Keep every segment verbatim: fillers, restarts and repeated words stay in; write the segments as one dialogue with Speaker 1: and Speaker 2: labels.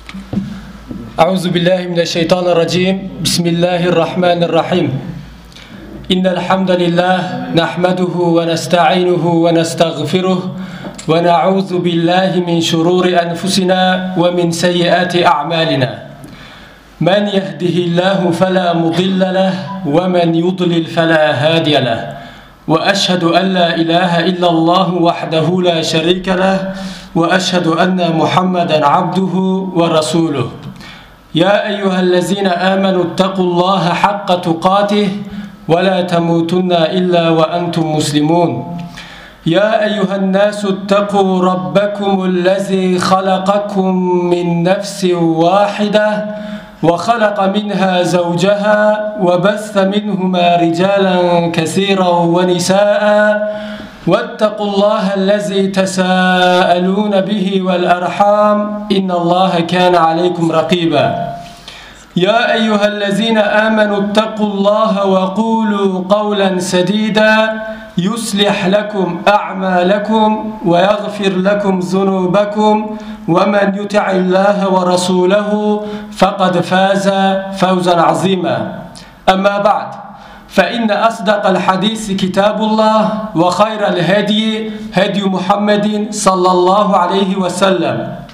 Speaker 1: Euzu billahi mineşşeytanirracim. Bismillahirrahmanirrahim. İnnel hamdalillah nahmeduhu ve nestainuhu ve nestağfiruh ve na'uzu billahi min şururi enfusina ve min seyyiati a'malina. Men yehdihillahu fela mudille leh ve men yudlil fela hadiye leh. Ve eşhedü en la ilahe illallah vahdehu la şerike leh ve eşhedü enne Muhammeden abduhu ve resuluh. Ya eyyühellezine amenu ittaqullaha hakka tukatih ve la temutunna illa ve entum muslimun. Ya eyyühen nasu ittaqu rabbakumullezî halakakum min nefsin vâhide ve halaka minha zawcaha ve bassa minhuma ricalan kesîran ve nisâ'a واتقوا الله الذي تساءلون به والأرحام إن الله كان عليكم رقيبا يا أيها الذين آمنوا اتقوا الله وقولوا قولا سديدا يصلح لكم أعمالكم ويغفر لكم ذنوبكم ومن يطع الله ورسوله فقد فاز فوزا عظيما أما بعد فإن أصدق الحديث كتاب الله وخير الهدي هدي محمد صلى الله عليه وسلم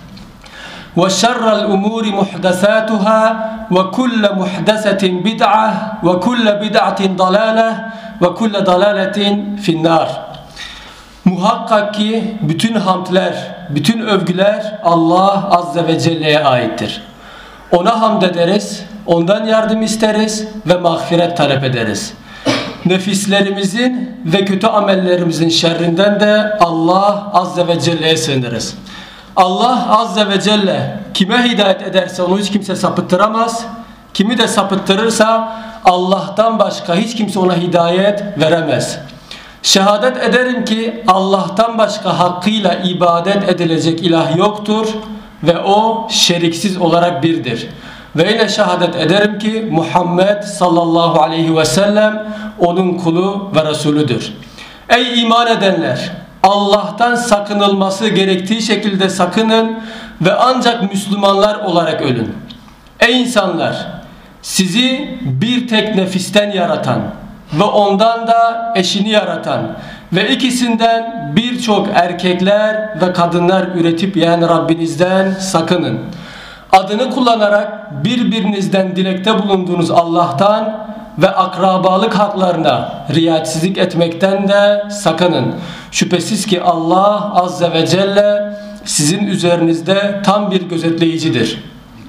Speaker 1: وشر الأمور محدثاتها وكل محدثة بدعة وكل بدعة ضلالة وكل ضلالة في النار. Muhakkak ki bütün hamdler, bütün övgüler Allah Azze ve Celle'ye aittir. Ona hamd ederiz, ondan yardım isteriz ve mağfiret talep ederiz. Nefislerimizin ve kötü amellerimizin şerrinden de Allah Azze ve Celle'ye sığınırız. Allah Azze ve Celle kime hidayet ederse onu hiç kimse sapıttıramaz. Kimi de sapıttırırsa Allah'tan başka hiç kimse ona hidayet veremez. Şehadet ederim ki Allah'tan başka hakkıyla ibadet edilecek ilah yoktur ve o şeriksiz olarak birdir. Ve yine şehadet ederim ki Muhammed sallallahu aleyhi ve sellem onun kulu ve Resulüdür. Ey iman edenler! Allah'tan sakınılması gerektiği şekilde sakının ve ancak Müslümanlar olarak ölün. Ey insanlar! Sizi bir tek nefisten yaratan ve ondan da eşini yaratan ve ikisinden birçok erkekler ve kadınlar üretip yiyen Rabbinizden sakının. Adını kullanarak birbirinizden dilekte bulunduğunuz Allah'tan ve akrabalık haklarına riayetsizlik etmekten de sakının. Şüphesiz ki Allah Azze ve Celle sizin üzerinizde tam bir gözetleyicidir.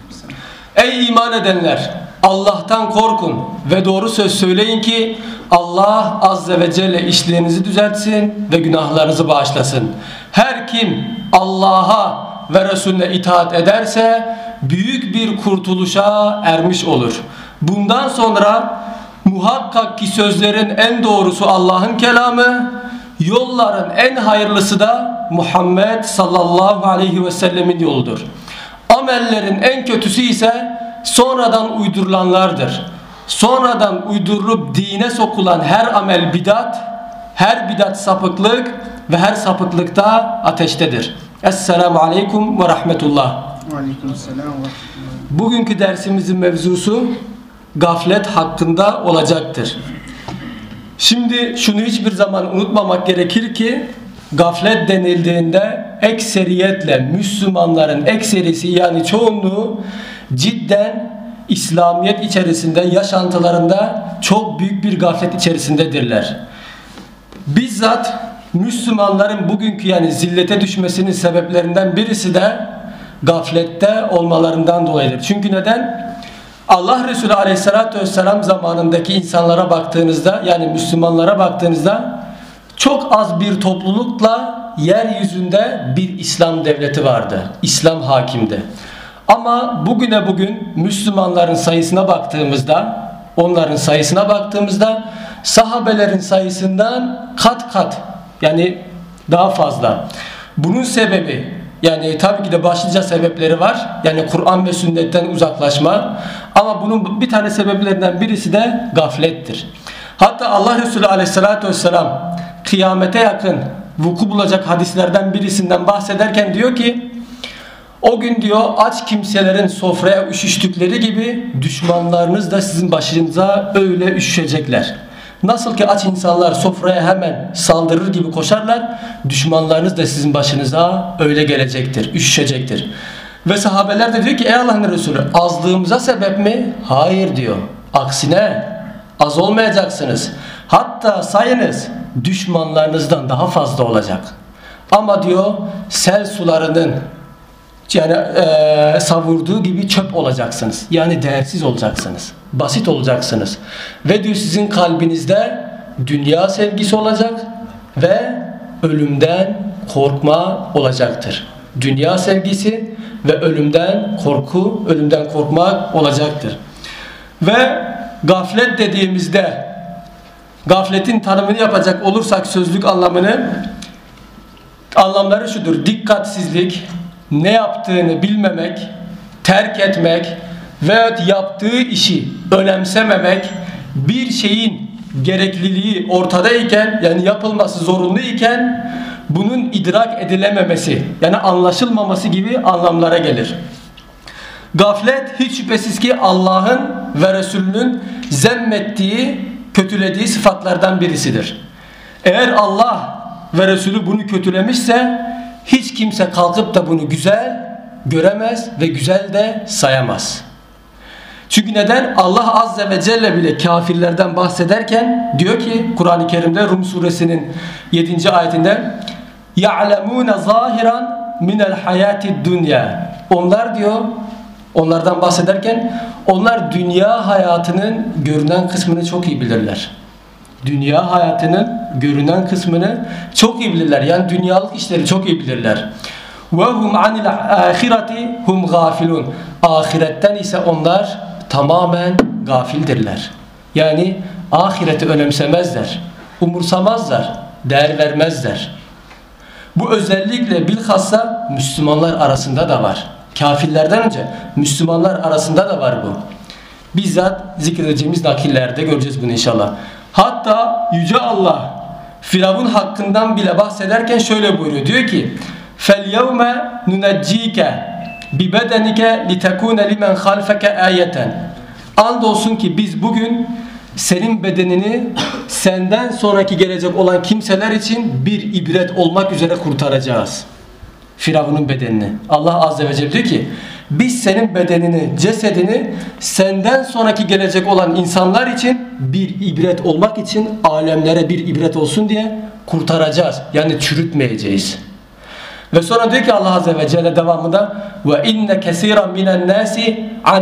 Speaker 1: Ey iman edenler! Allah'tan korkun ve doğru söz söyleyin ki Allah Azze ve Celle işlerinizi düzeltsin ve günahlarınızı bağışlasın. Her kim Allah'a ve Resulüne itaat ederse büyük bir kurtuluşa ermiş olur. Bundan sonra muhakkak ki sözlerin en doğrusu Allah'ın kelamı, yolların en hayırlısı da Muhammed sallallahu aleyhi ve sellemin yoludur. Amellerin en kötüsü ise sonradan uydurulanlardır. Sonradan uydurulup dine sokulan her amel bidat, her bidat sapıklık ve her sapıklıkta ateştedir. Esselamu aleyküm ve rahmetullah. Bugünkü dersimizin mevzusu gaflet hakkında olacaktır. Şimdi şunu hiçbir zaman unutmamak gerekir ki gaflet denildiğinde ekseriyetle Müslümanların ekserisi yani çoğunluğu cidden İslamiyet içerisinde yaşantılarında çok büyük bir gaflet içerisindedirler. Bizzat Müslümanların bugünkü yani zillete düşmesinin sebeplerinden birisi de gaflette olmalarından dolayıdır. Çünkü neden? Allah Resulü Aleyhisselatü Vesselam zamanındaki insanlara baktığınızda yani Müslümanlara baktığınızda çok az bir toplulukla yeryüzünde bir İslam devleti vardı. İslam hakimdi. Ama bugüne bugün Müslümanların sayısına baktığımızda, onların sayısına baktığımızda sahabelerin sayısından kat kat yani daha fazla. Bunun sebebi yani tabii ki de başlıca sebepleri var. Yani Kur'an ve sünnetten uzaklaşma. Ama bunun bir tane sebeplerinden birisi de gaflettir. Hatta Allah Resulü Aleyhisselatü Vesselam kıyamete yakın vuku bulacak hadislerden birisinden bahsederken diyor ki O gün diyor aç kimselerin sofraya üşüştükleri gibi düşmanlarınız da sizin başınıza öyle üşüşecekler. Nasıl ki aç insanlar sofraya hemen saldırır gibi koşarlar, düşmanlarınız da sizin başınıza öyle gelecektir, üşüşecektir. Ve sahabeler de diyor ki ey Allah'ın Resulü azlığımıza sebep mi? Hayır diyor. Aksine az olmayacaksınız. Hatta sayınız düşmanlarınızdan daha fazla olacak. Ama diyor sel sularının yani e, savurduğu gibi çöp olacaksınız. Yani değersiz olacaksınız. Basit olacaksınız. Ve diyor sizin kalbinizde dünya sevgisi olacak ve ölümden korkma olacaktır. Dünya sevgisi ve ölümden korku, ölümden korkmak olacaktır. Ve gaflet dediğimizde gafletin tanımını yapacak olursak sözlük anlamını anlamları şudur: dikkatsizlik, ne yaptığını bilmemek, terk etmek veyahut yaptığı işi önemsememek, bir şeyin gerekliliği ortadayken yani yapılması zorunlu iken bunun idrak edilememesi yani anlaşılmaması gibi anlamlara gelir. Gaflet hiç şüphesiz ki Allah'ın ve Resulünün zemmettiği, kötülediği sıfatlardan birisidir. Eğer Allah ve Resulü bunu kötülemişse hiç kimse kalkıp da bunu güzel göremez ve güzel de sayamaz. Çünkü neden? Allah Azze ve Celle bile kafirlerden bahsederken diyor ki Kur'an-ı Kerim'de Rum suresinin yedinci ayetinde يَعْلَمُونَ ظَاهِرًا مِنَ الْحَيَاتِ الدُّنْيَا Onlar diyor, onlardan bahsederken onlar dünya hayatının görünen kısmını çok iyi bilirler. Dünya hayatının görünen kısmını çok iyi bilirler. Yani dünyalık işleri çok iyi bilirler. وَهُمْ عَنِ الْآخِرَةِ هُمْ غَافِلُونَ Ahiretten ise onlar tamamen gafildirler. Yani ahireti önemsemezler, umursamazlar, değer vermezler. Bu özellikle bilhassa Müslümanlar arasında da var. Kafirlerden önce Müslümanlar arasında da var bu. Bizzat zikredeceğimiz nakillerde göreceğiz bunu inşallah. Hatta Yüce Allah Firavun hakkından bile bahsederken şöyle buyuruyor. Diyor ki فَالْيَوْمَ نُنَجِّيكَ بِبَدَنِكَ لِتَكُونَ لِمَنْ خَلْفَكَ آيَةً Andolsun ki biz bugün senin bedenini senden sonraki gelecek olan kimseler için bir ibret olmak üzere kurtaracağız. Firavun'un bedenini. Allah Azze ve Celle diyor ki biz senin bedenini, cesedini senden sonraki gelecek olan insanlar için bir ibret olmak için alemlere bir ibret olsun diye kurtaracağız. Yani çürütmeyeceğiz. Ve sonra diyor ki Allah Azze ve Celle devamında ve inne kesiran minen nasi an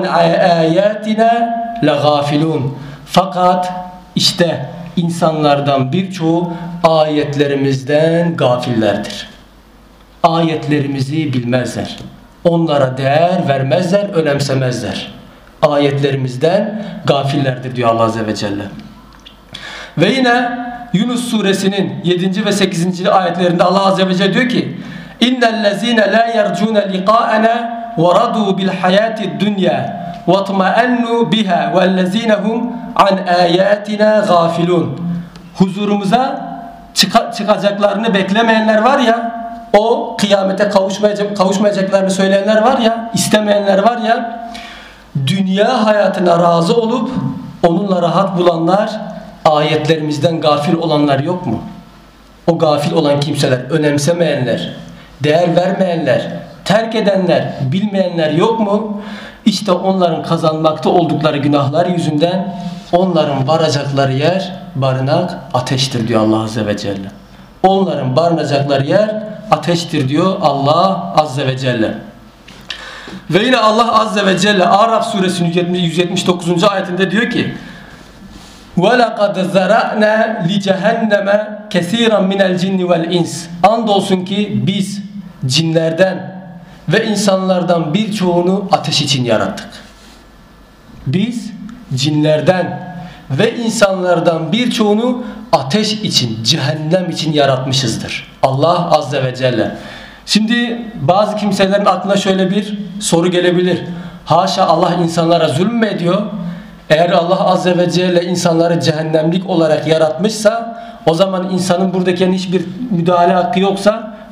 Speaker 1: ayatina lagafilun. Fakat işte insanlardan birçoğu ayetlerimizden gafillerdir. Ayetlerimizi bilmezler. Onlara değer vermezler, önemsemezler. Ayetlerimizden gafillerdir diyor Allah Azze ve Celle. Ve yine Yunus suresinin yedinci ve sekizinci ayetlerinde Allah Azze ve Celle diyor ki İnnellezîne lâ yercûne liqâ'ena ve radû bil hayâtid dünya ve tma'ennû biha vellezîne hum an âyâtina gâfilûn. Huzurumuza çıka, çıkacaklarını beklemeyenler var ya, o kıyamete kavuşmayacak, kavuşmayacaklarını söyleyenler var ya, istemeyenler var ya, dünya hayatına razı olup onunla rahat bulanlar, ayetlerimizden gafil olanlar yok mu? O gafil olan kimseler, önemsemeyenler, değer vermeyenler, terk edenler, bilmeyenler yok mu? İşte onların kazanmakta oldukları günahlar yüzünden onların varacakları yer, barınak ateştir diyor Allah Azze ve Celle. Onların barınacakları yer ateştir diyor Allah Azze ve Celle. Ve yine Allah Azze ve Celle Araf suresinin yüz yetmiş dokuzuncu ayetinde diyor ki وَلَقَدْ زَرَعْنَا لِجَهَنَّمَ كَثِيرًا مِنَ الْجِنِّ وَالْاِنْسِ Andolsun ki biz cinlerden ve insanlardan birçoğunu ateş için yarattık. Biz cinlerden ve insanlardan birçoğunu ateş için, cehennem için yaratmışızdır. Allah Azze ve Celle. Şimdi bazı kimselerin aklına şöyle bir soru gelebilir. Haşa, Allah insanlara zulüm mü ediyor? Eğer Allah Azze ve Celle insanları cehennemlik olarak yaratmışsa, o zaman insanın buradaki hiçbir müdahale hakkı yoksa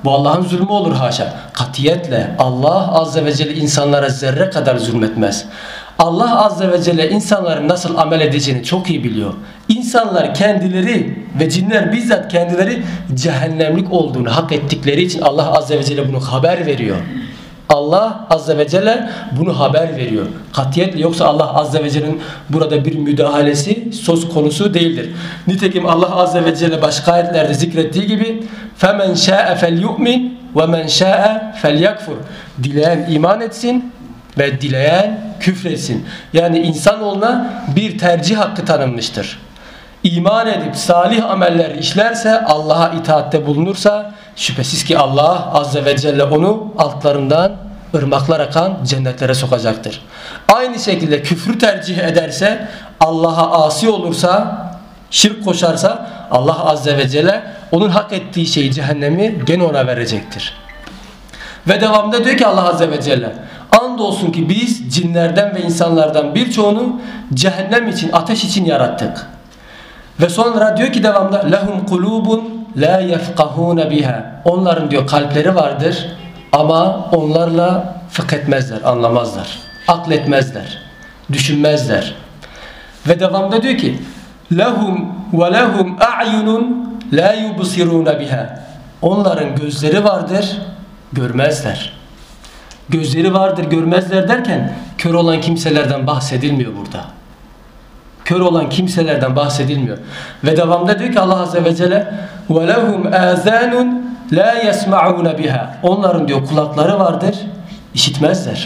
Speaker 1: Bu Allah'ın zulmü olur haşa. Katiyetle Allah azze ve celle insanlara zerre kadar zulmetmez. Allah azze ve celle insanların nasıl amel edeceğini çok iyi biliyor. İnsanlar kendileri ve cinler bizzat kendileri cehennemlik olduğunu hak ettikleri için Allah azze ve celle bunu haber veriyor. Allah azze ve celle bunu haber veriyor. Katiyetle, yoksa Allah azze ve celle'nin burada bir müdahalesi söz konusu değildir. Nitekim Allah azze ve celle başka ayetlerde zikrettiği gibi فَمَنْ شَاءَ فَلْيُؤْمِنْ وَمَنْ شَاءَ فَلْيَكْفُرْ Dileyen iman etsin ve dileyen küfretsin. Yani insanoğluna bir tercih hakkı tanınmıştır. İman edip salih ameller işlerse, Allah'a itaatte bulunursa, şüphesiz ki Allah azze ve celle onu altlarından ırmaklar akan cennetlere sokacaktır. Aynı şekilde küfrü tercih ederse, Allah'a asi olursa, şirk koşarsa, Allah azze ve celle onun hak ettiği şeyi, cehennemi gene ona verecektir. Ve devamında diyor ki Allah azze ve celle, andolsun ki biz cinlerden ve insanlardan birçoğunu cehennem için, ateş için yarattık. Ve sonra diyor ki devamda lehum kulubun la yefkahun biha. Onların diyor kalpleri vardır ama onlarla fıkh etmezler, anlamazlar, akletmezler, düşünmezler. Ve devamda diyor ki lehum ve lehum a'yunun la yubsirun biha. Onların gözleri vardır, görmezler. Gözleri vardır, görmezler derken kör olan kimselerden bahsedilmiyor burada. Kör olan kimselerden bahsedilmiyor. Ve devamda diyor ki Allah azze ve celle وَلَهُمْ آذَانٌ لَا يَسْمَعُونَ بِهَا. Onların diyor kulakları vardır, işitmezler.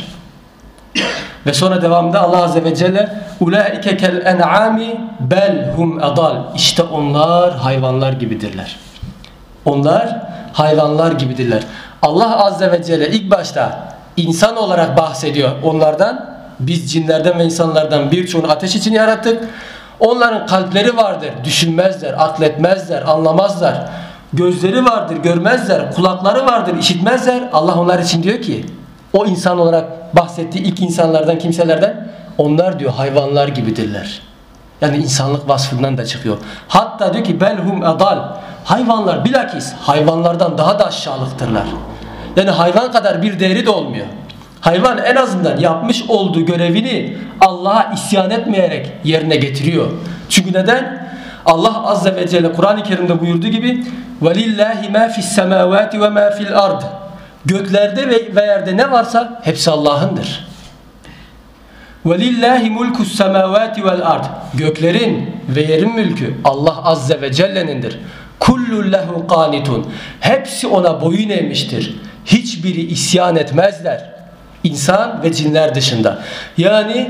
Speaker 1: Ve sonra devamda Allah azze ve celle اُولَٰئِكَ كَالْاَنْعَامِ بَلْ هُمْ اَضَالٍ. İşte onlar hayvanlar gibidirler. Onlar hayvanlar gibidirler. Allah azze ve celle ilk başta insan olarak bahsediyor onlardan. Biz cinlerden ve insanlardan birçoğunu ateş için yarattık. Onların kalpleri vardır, düşünmezler, akletmezler, anlamazlar. Gözleri vardır, görmezler. Kulakları vardır, işitmezler. Allah onlar için diyor ki, o insan olarak bahsettiği ilk insanlardan, kimselerden, onlar diyor hayvanlar gibidirler. Yani insanlık vasfından da çıkıyor. Hatta diyor ki belhum edal. Hayvanlar bilakis hayvanlardan daha da aşağılıktırlar. Yani hayvan kadar bir değeri de olmuyor. Hayvan en azından yapmış olduğu görevini Allah'a isyan etmeyerek yerine getiriyor. Çünkü neden? Allah azze ve celle Kur'an-ı Kerim'de buyurduğu gibi وَلِلَّهِ مَا فِي السَّمَاوَاتِ وَمَا فِي الْأَرْضِ. Göklerde ve yerde ne varsa hepsi Allah'ındır. وَلِلَّهِ مُلْكُ السَّمَاوَاتِ وَالْأَرْضِ. Göklerin ve yerin mülkü Allah azze ve celle'nindir. كُلُّ لَهُ قَانِتٌ. Hepsi ona boyun eğmiştir. Hiçbiri isyan etmezler. İnsan ve cinler dışında. Yani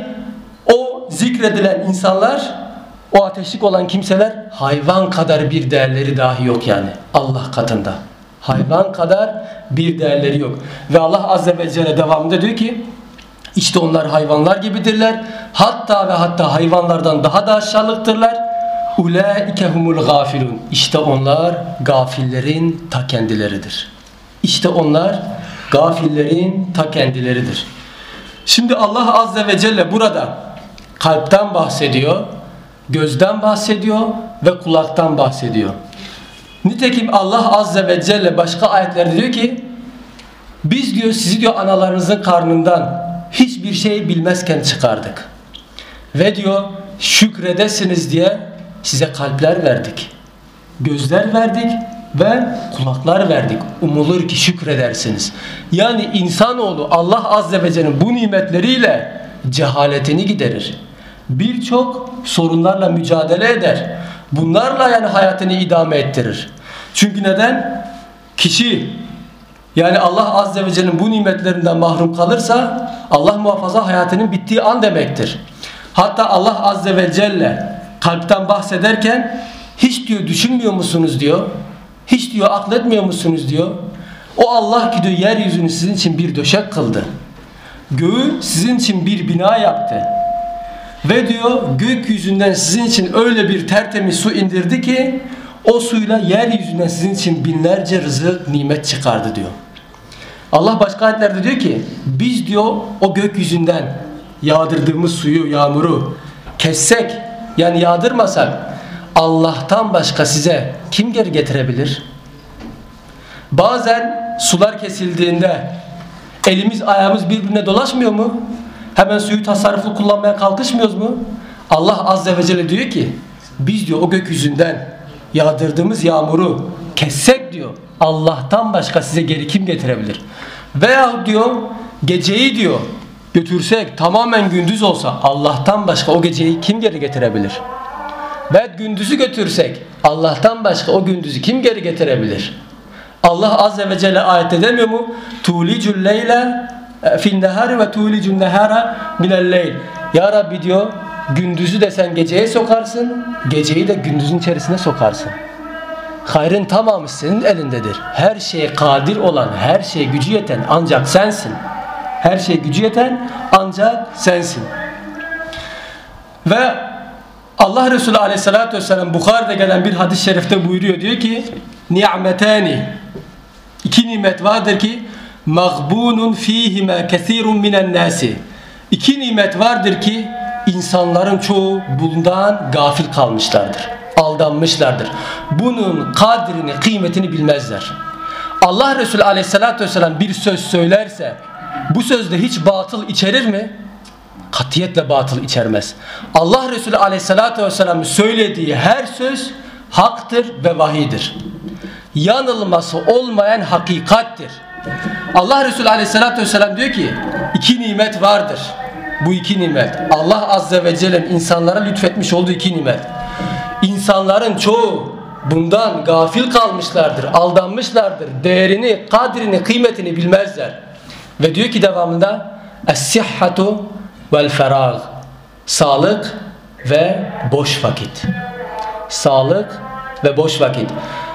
Speaker 1: o zikredilen insanlar, o ateşlik olan kimseler hayvan kadar bir değerleri dahi yok yani Allah katında. Hayvan kadar bir değerleri yok. Ve Allah azze ve celle devamında diyor ki işte onlar hayvanlar gibidirler. Hatta ve hatta hayvanlardan daha da aşağılıktırlar. Ulaike humul gafilun. İşte onlar gafillerin ta kendileridir. İşte onlar gafillerin ta kendileridir. Şimdi Allah azze ve celle burada kalpten bahsediyor, gözden bahsediyor ve kulaktan bahsediyor. Nitekim Allah azze ve celle başka ayetlerde diyor ki biz diyor sizi diyor analarınızın karnından hiçbir şey bilmezken çıkardık. Ve diyor şükredesiniz diye size kalpler verdik. Gözler verdik ve kulaklar verdik. Umulur ki şükredersiniz. Yani insanoğlu Allah azze ve celle'nin bu nimetleriyle cehaletini giderir. Birçok sorunlarla mücadele eder. Bunlarla yani hayatını idame ettirir. Çünkü neden? Kişi yani Allah azze ve celle'nin bu nimetlerinden mahrum kalırsa Allah muhafaza hayatının bittiği an demektir. Hatta Allah azze ve celle kalpten bahsederken hiç diyor düşünmüyor musunuz diyor. Hiç diyor akletmiyor musunuz diyor. O Allah ki diyor yeryüzünü sizin için bir döşek kıldı. Göğü sizin için bir bina yaptı. Ve diyor gökyüzünden sizin için öyle bir tertemiz su indirdi ki o suyla yeryüzünden sizin için binlerce rızık nimet çıkardı diyor. Allah başka ayetlerde diyor ki biz diyor o gökyüzünden yağdırdığımız suyu, yağmuru kessek yani yağdırmasak Allah'tan başka size kim geri getirebilir? Bazen sular kesildiğinde elimiz ayağımız birbirine dolaşmıyor mu? Hemen suyu tasarruflu kullanmaya kalkışmıyoruz mu? Allah Azze ve Celle diyor ki biz diyor o gökyüzünden yağdırdığımız yağmuru kessek diyor Allah'tan başka size geri kim getirebilir? Veya diyor geceyi diyor götürsek tamamen gündüz olsa Allah'tan başka o geceyi kim geri getirebilir? Ve gündüzü götürsek Allah'tan başka o gündüzü kim geri getirebilir? Allah Azze ve Celle ayette demiyor mu? Tulicul leyle fil nehari ve tulicun nehara minel leyl. Ya Rabbi diyor gündüzü de sen geceye sokarsın, geceyi de gündüzün içerisine sokarsın. Hayrın tamamı senin elindedir. Her şeye kadir olan, her şeye gücü yeten ancak sensin. Her şeye gücü yeten ancak sensin. Ve Allah Resulü Aleyhisselatü Vesselam Bukhari'de gelen bir hadis-i şerifte buyuruyor. Diyor ki ni'metani, iki nimet vardır ki mağbunun fihime kesirun minen nasi. İki nimet vardır ki insanların çoğu bundan gafil kalmışlardır. Aldanmışlardır. Bunun kadrini, kıymetini bilmezler. Allah Resulü Aleyhisselatü Vesselam bir söz söylerse bu sözde hiç batıl içerir mi? Katiyetle batıl içermez. Allah Resulü Aleyhisselatü Vesselam'ın söylediği her söz haktır ve vahidir. Yanılması olmayan hakikattir. Allah Resulü Aleyhisselatü Vesselam diyor ki iki nimet vardır. Bu iki nimet Allah Azze ve Celle'nin insanlara lütfetmiş olduğu iki nimet. İnsanların çoğu bundan gafil kalmışlardır, aldanmışlardır. Değerini, kadrini, kıymetini bilmezler. Ve diyor ki devamında es-sihhatu vel ferag. Sağlık ve boş vakit. Sağlık ve boş vakit.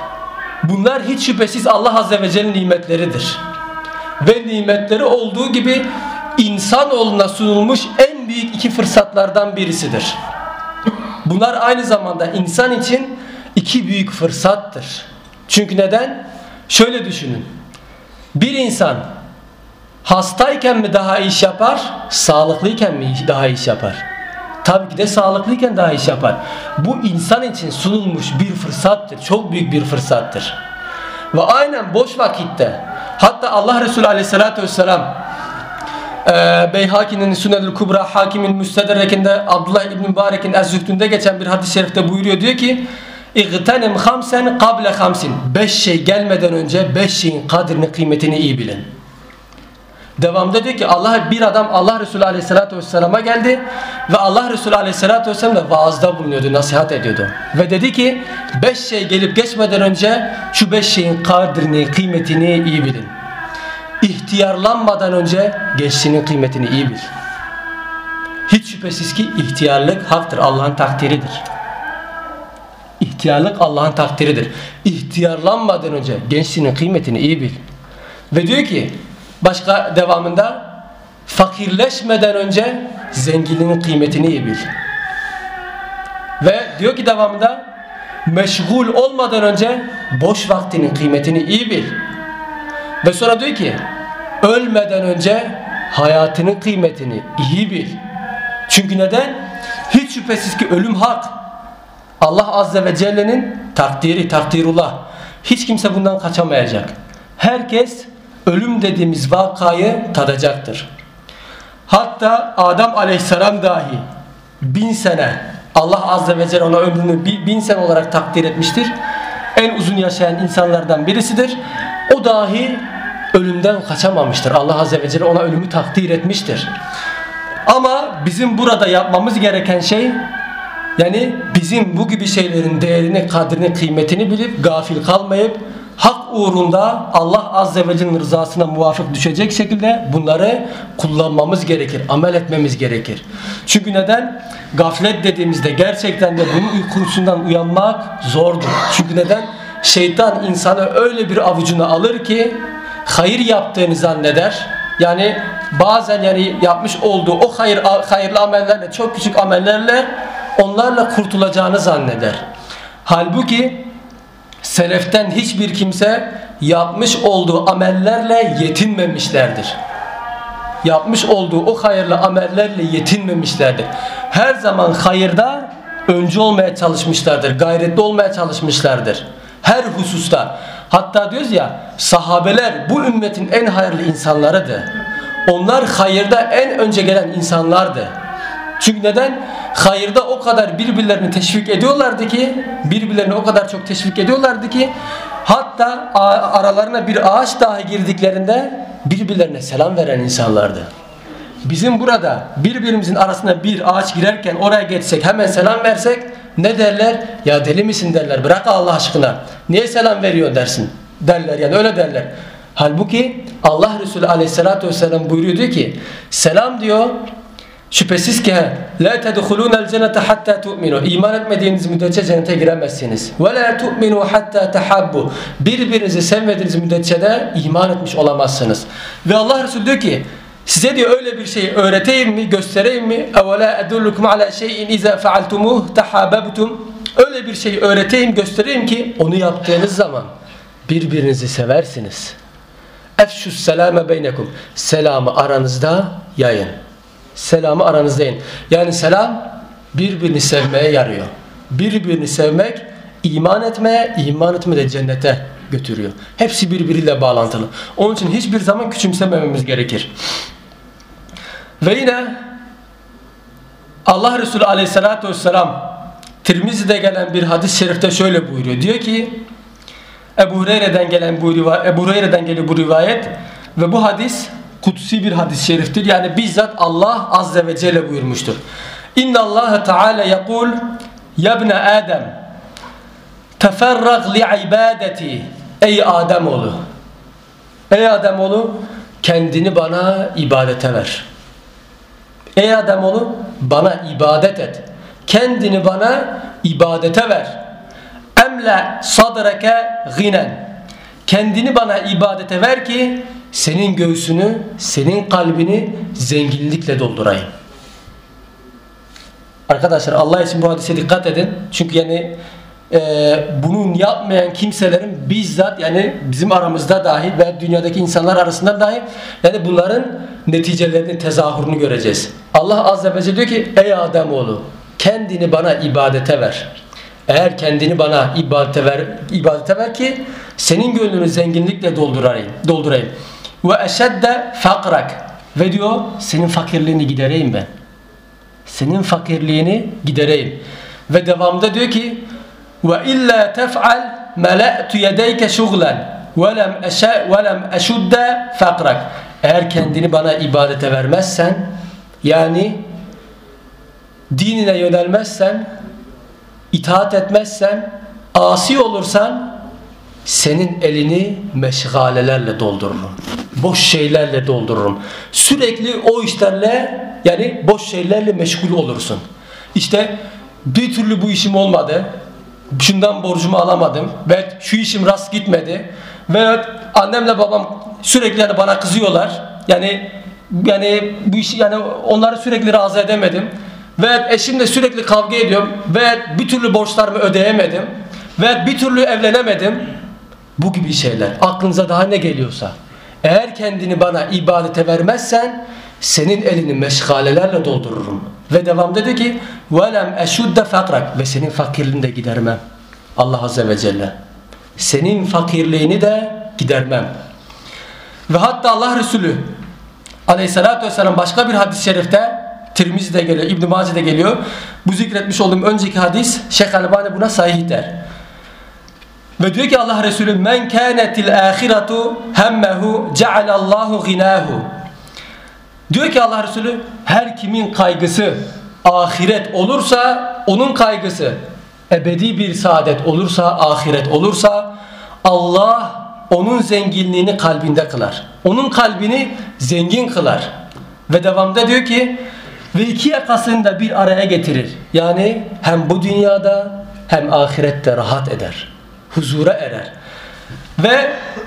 Speaker 1: Bunlar hiç şüphesiz Allah Azze ve Celle'nin nimetleridir. Ve nimetleri olduğu gibi insanoğluna sunulmuş en büyük iki fırsatlardan birisidir. Bunlar aynı zamanda insan için iki büyük fırsattır. Çünkü neden? Şöyle düşünün. Bir insan hastayken mi daha iyi iş yapar, sağlıklıyken mi daha iyi iş yapar? Tabii ki de sağlıklıyken daha iyi iş yapar. Bu insan için sunulmuş bir fırsattır. Çok büyük bir fırsattır. Ve aynen boş vakitte, hatta Allah Resulü Aleyhisselatü Vesselam e, Beyhaki'nin Sünedül Kubra, Hakim'in Müstedrek'inde, Abdullah İbn Mübarek'in Ez-Zühdü'nde geçen bir hadis-i şerifte buyuruyor. Diyor ki İğtenim hamsen kable hamsin. Beş şey gelmeden önce beş şeyin kadrini, kıymetini iyi bilin. Devamda diyor ki Allah bir adam Allah Resulü Aleyhisselatü Vesselam'a geldi ve Allah Resulü Aleyhisselatü Vesselam da vaazda bulunuyordu, nasihat ediyordu. Ve dedi ki beş şey gelip geçmeden önce şu beş şeyin kadrini, kıymetini iyi bilin. İhtiyarlanmadan önce gençliğinin kıymetini iyi bil. Hiç şüphesiz ki ihtiyarlık haktır, Allah'ın takdiridir. İhtiyarlık Allah'ın takdiridir. İhtiyarlanmadan önce gençliğinin kıymetini iyi bil. Ve diyor ki başka devamında fakirleşmeden önce zenginliğin kıymetini iyi bil. Ve diyor ki devamında meşgul olmadan önce boş vaktinin kıymetini iyi bil. Ve sonra diyor ki ölmeden önce hayatının kıymetini iyi bil. Çünkü neden? Hiç şüphesiz ki ölüm hak. Allah Azze ve Celle'nin takdiri, takdirullah. Hiç kimse bundan kaçamayacak. Herkes ölüm dediğimiz vakayı tadacaktır. Hatta Adem Aleyhisselam dahi bin sene Allah Azze ve Celle ona ömrünü bin sene olarak takdir etmiştir. En uzun yaşayan insanlardan birisidir. O dahi ölümden kaçamamıştır. Allah Azze ve Celle ona ölümü takdir etmiştir. Ama bizim burada yapmamız gereken şey, yani bizim bu gibi şeylerin değerini, kadrini, kıymetini bilip gafil kalmayıp hak uğrunda Allah Azze ve Celle'nin rızasına muvafık düşecek şekilde bunları kullanmamız gerekir, amel etmemiz gerekir. Çünkü neden? Gaflet dediğimizde gerçekten de bunun uykusundan uyanmak zordur. Çünkü neden? Şeytan insanı öyle bir avucuna alır ki hayır yaptığını zanneder. Yani bazen yani yapmış olduğu o hayır, hayırlı amellerle, çok küçük amellerle onlarla kurtulacağını zanneder. Halbuki seleften hiçbir kimse yapmış olduğu amellerle yetinmemişlerdir. Yapmış olduğu o hayırlı amellerle yetinmemişlerdir. Her zaman hayırda öncü olmaya çalışmışlardır. Gayretli olmaya çalışmışlardır. Her hususta. Hatta diyoruz ya, sahabeler bu ümmetin en hayırlı insanlarıdır. Onlar hayırda en önce gelen insanlardı. Çünkü neden? Hayırda o kadar birbirlerini teşvik ediyorlardı ki, birbirlerini o kadar çok teşvik ediyorlardı ki, hatta aralarına bir ağaç dahi girdiklerinde birbirlerine selam veren insanlardı. Bizim burada birbirimizin arasına bir ağaç girerken oraya geçsek, hemen selam versek ne derler? Ya deli misin derler. Bırak Allah aşkına. Niye selam veriyor dersin? Derler, yani öyle derler. Halbuki Allah Resulü Aleyhisselatü Vesselam buyuruyor, diyor ki selam diyor, şüphesiz ki la tedhulunel cennete hatta tu'minu. İman etmediğiniz müddetçe cennete giremezsiniz. Ve la tu'minu hatta tahabbu. Birbirinizi sevmediğiniz müddetçe de iman etmiş olamazsınız. Ve Allah Resulü diyor ki size diyor öyle bir şey öğreteyim mi, göstereyim mi? Evela edullukum ala şeyin iza fa'altumuh tahabbtum. Öyle bir şey öğreteyim, göstereyim ki onu yaptığınız zaman birbirinizi seversiniz. Efşus selame beynekum. Selamı aranızda yayın. Selamı aranızda yayın. Yani selam birbirini sevmeye yarıyor. Birbirini sevmek iman etmeye, iman etme de cennete götürüyor. Hepsi birbiriyle bağlantılı. Onun için hiçbir zaman küçümsemememiz gerekir. Ve yine Allah Resulü Aleyhisselatü Vesselam Tirmizi'de gelen bir hadis-i şerifte şöyle buyuruyor. Diyor ki Ebu Hureyre'den gelen bu rivayet, Ebu Hureyre'den geliyor bu rivayet ve bu hadis kutsi bir hadis-i şeriftir. Yani bizzat Allah Azze ve Celle buyurmuştur. İnna Allah Teala yekul ya ibne Adem teferrag li ibadeti. Ey Ademoğlu, ey Ademoğlu, kendini bana ibadete ver. Ey Ademoğlu, bana ibadet et. Kendini bana ibadete ver. Emle sadreke ginen. Kendini bana ibadete ver ki senin göğsünü, senin kalbini zenginlikle doldurayım. Arkadaşlar Allah için bu hadise dikkat edin. Çünkü yani e, bunu yapmayan kimselerin bizzat yani bizim aramızda dahi ve dünyadaki insanlar arasında dahi yani bunların neticelerini, tezahürünü göreceğiz. Allah Azze ve Celle diyor ki ey Ademoğlu, kendini bana ibadete ver. Eğer kendini bana ibadete ver, ibadete ver ki senin gönlünü zenginlikle doldurayım, doldurayım. Ve eşedde fakrak. Ve diyor senin fakirliğini gidereyim ben. Senin fakirliğini gidereyim. Ve devamında diyor ki ve illa tef'al mela'tu yedeyke şuglen ve lem eşe ve lem eşudde fakrak. Eğer kendini bana ibadete vermezsen, yani dinine yönelmezsen, itaat etmezsen, asi olursan senin elini meşgalelerle doldururum. Boş şeylerle doldururum. Sürekli o işlerle, yani boş şeylerle meşgul olursun. İşte bir türlü bu işim olmadı. Şundan borcumu alamadım. Ve şu işim rast gitmedi. Ve annemle babam sürekli yani bana kızıyorlar. Yani yani bu işi yani onları sürekli razı edemedim. Ve eşimle sürekli kavga ediyorum. Ve bir türlü borçlarımı ödeyemedim. Ve bir türlü evlenemedim. Bu gibi şeyler. Aklınıza daha ne geliyorsa. Eğer kendini bana ibadete vermezsen senin elini meşgalelerle doldururum. Ve devamda dedi ki وَلَمْ اَشُدَّ فَقْرَكْ ve senin fakirliğini de gidermem. Allah Azze ve Celle. Senin fakirliğini de gidermem. Ve hatta Allah Resulü Aleyhisselatü Vesselam başka bir hadis-i şerifte Tirmizi'de geliyor, İbn-i Mace'de geliyor. Bu zikretmiş olduğum önceki hadis Şeyh Albani buna sahih der. Ve diyor ki Allah Resulü men kânetil âhiretu hemmehu cealallahu ghinâhu. Diyor ki Allah Resulü her kimin kaygısı ahiret olursa onun kaygısı ebedi bir saadet olursa, ahiret olursa Allah onun zenginliğini kalbinde kılar. Onun kalbini zengin kılar. Ve devamda diyor ki ve iki yakasını da bir araya getirir. Yani hem bu dünyada hem ahirette rahat eder. Huzura erer. Ve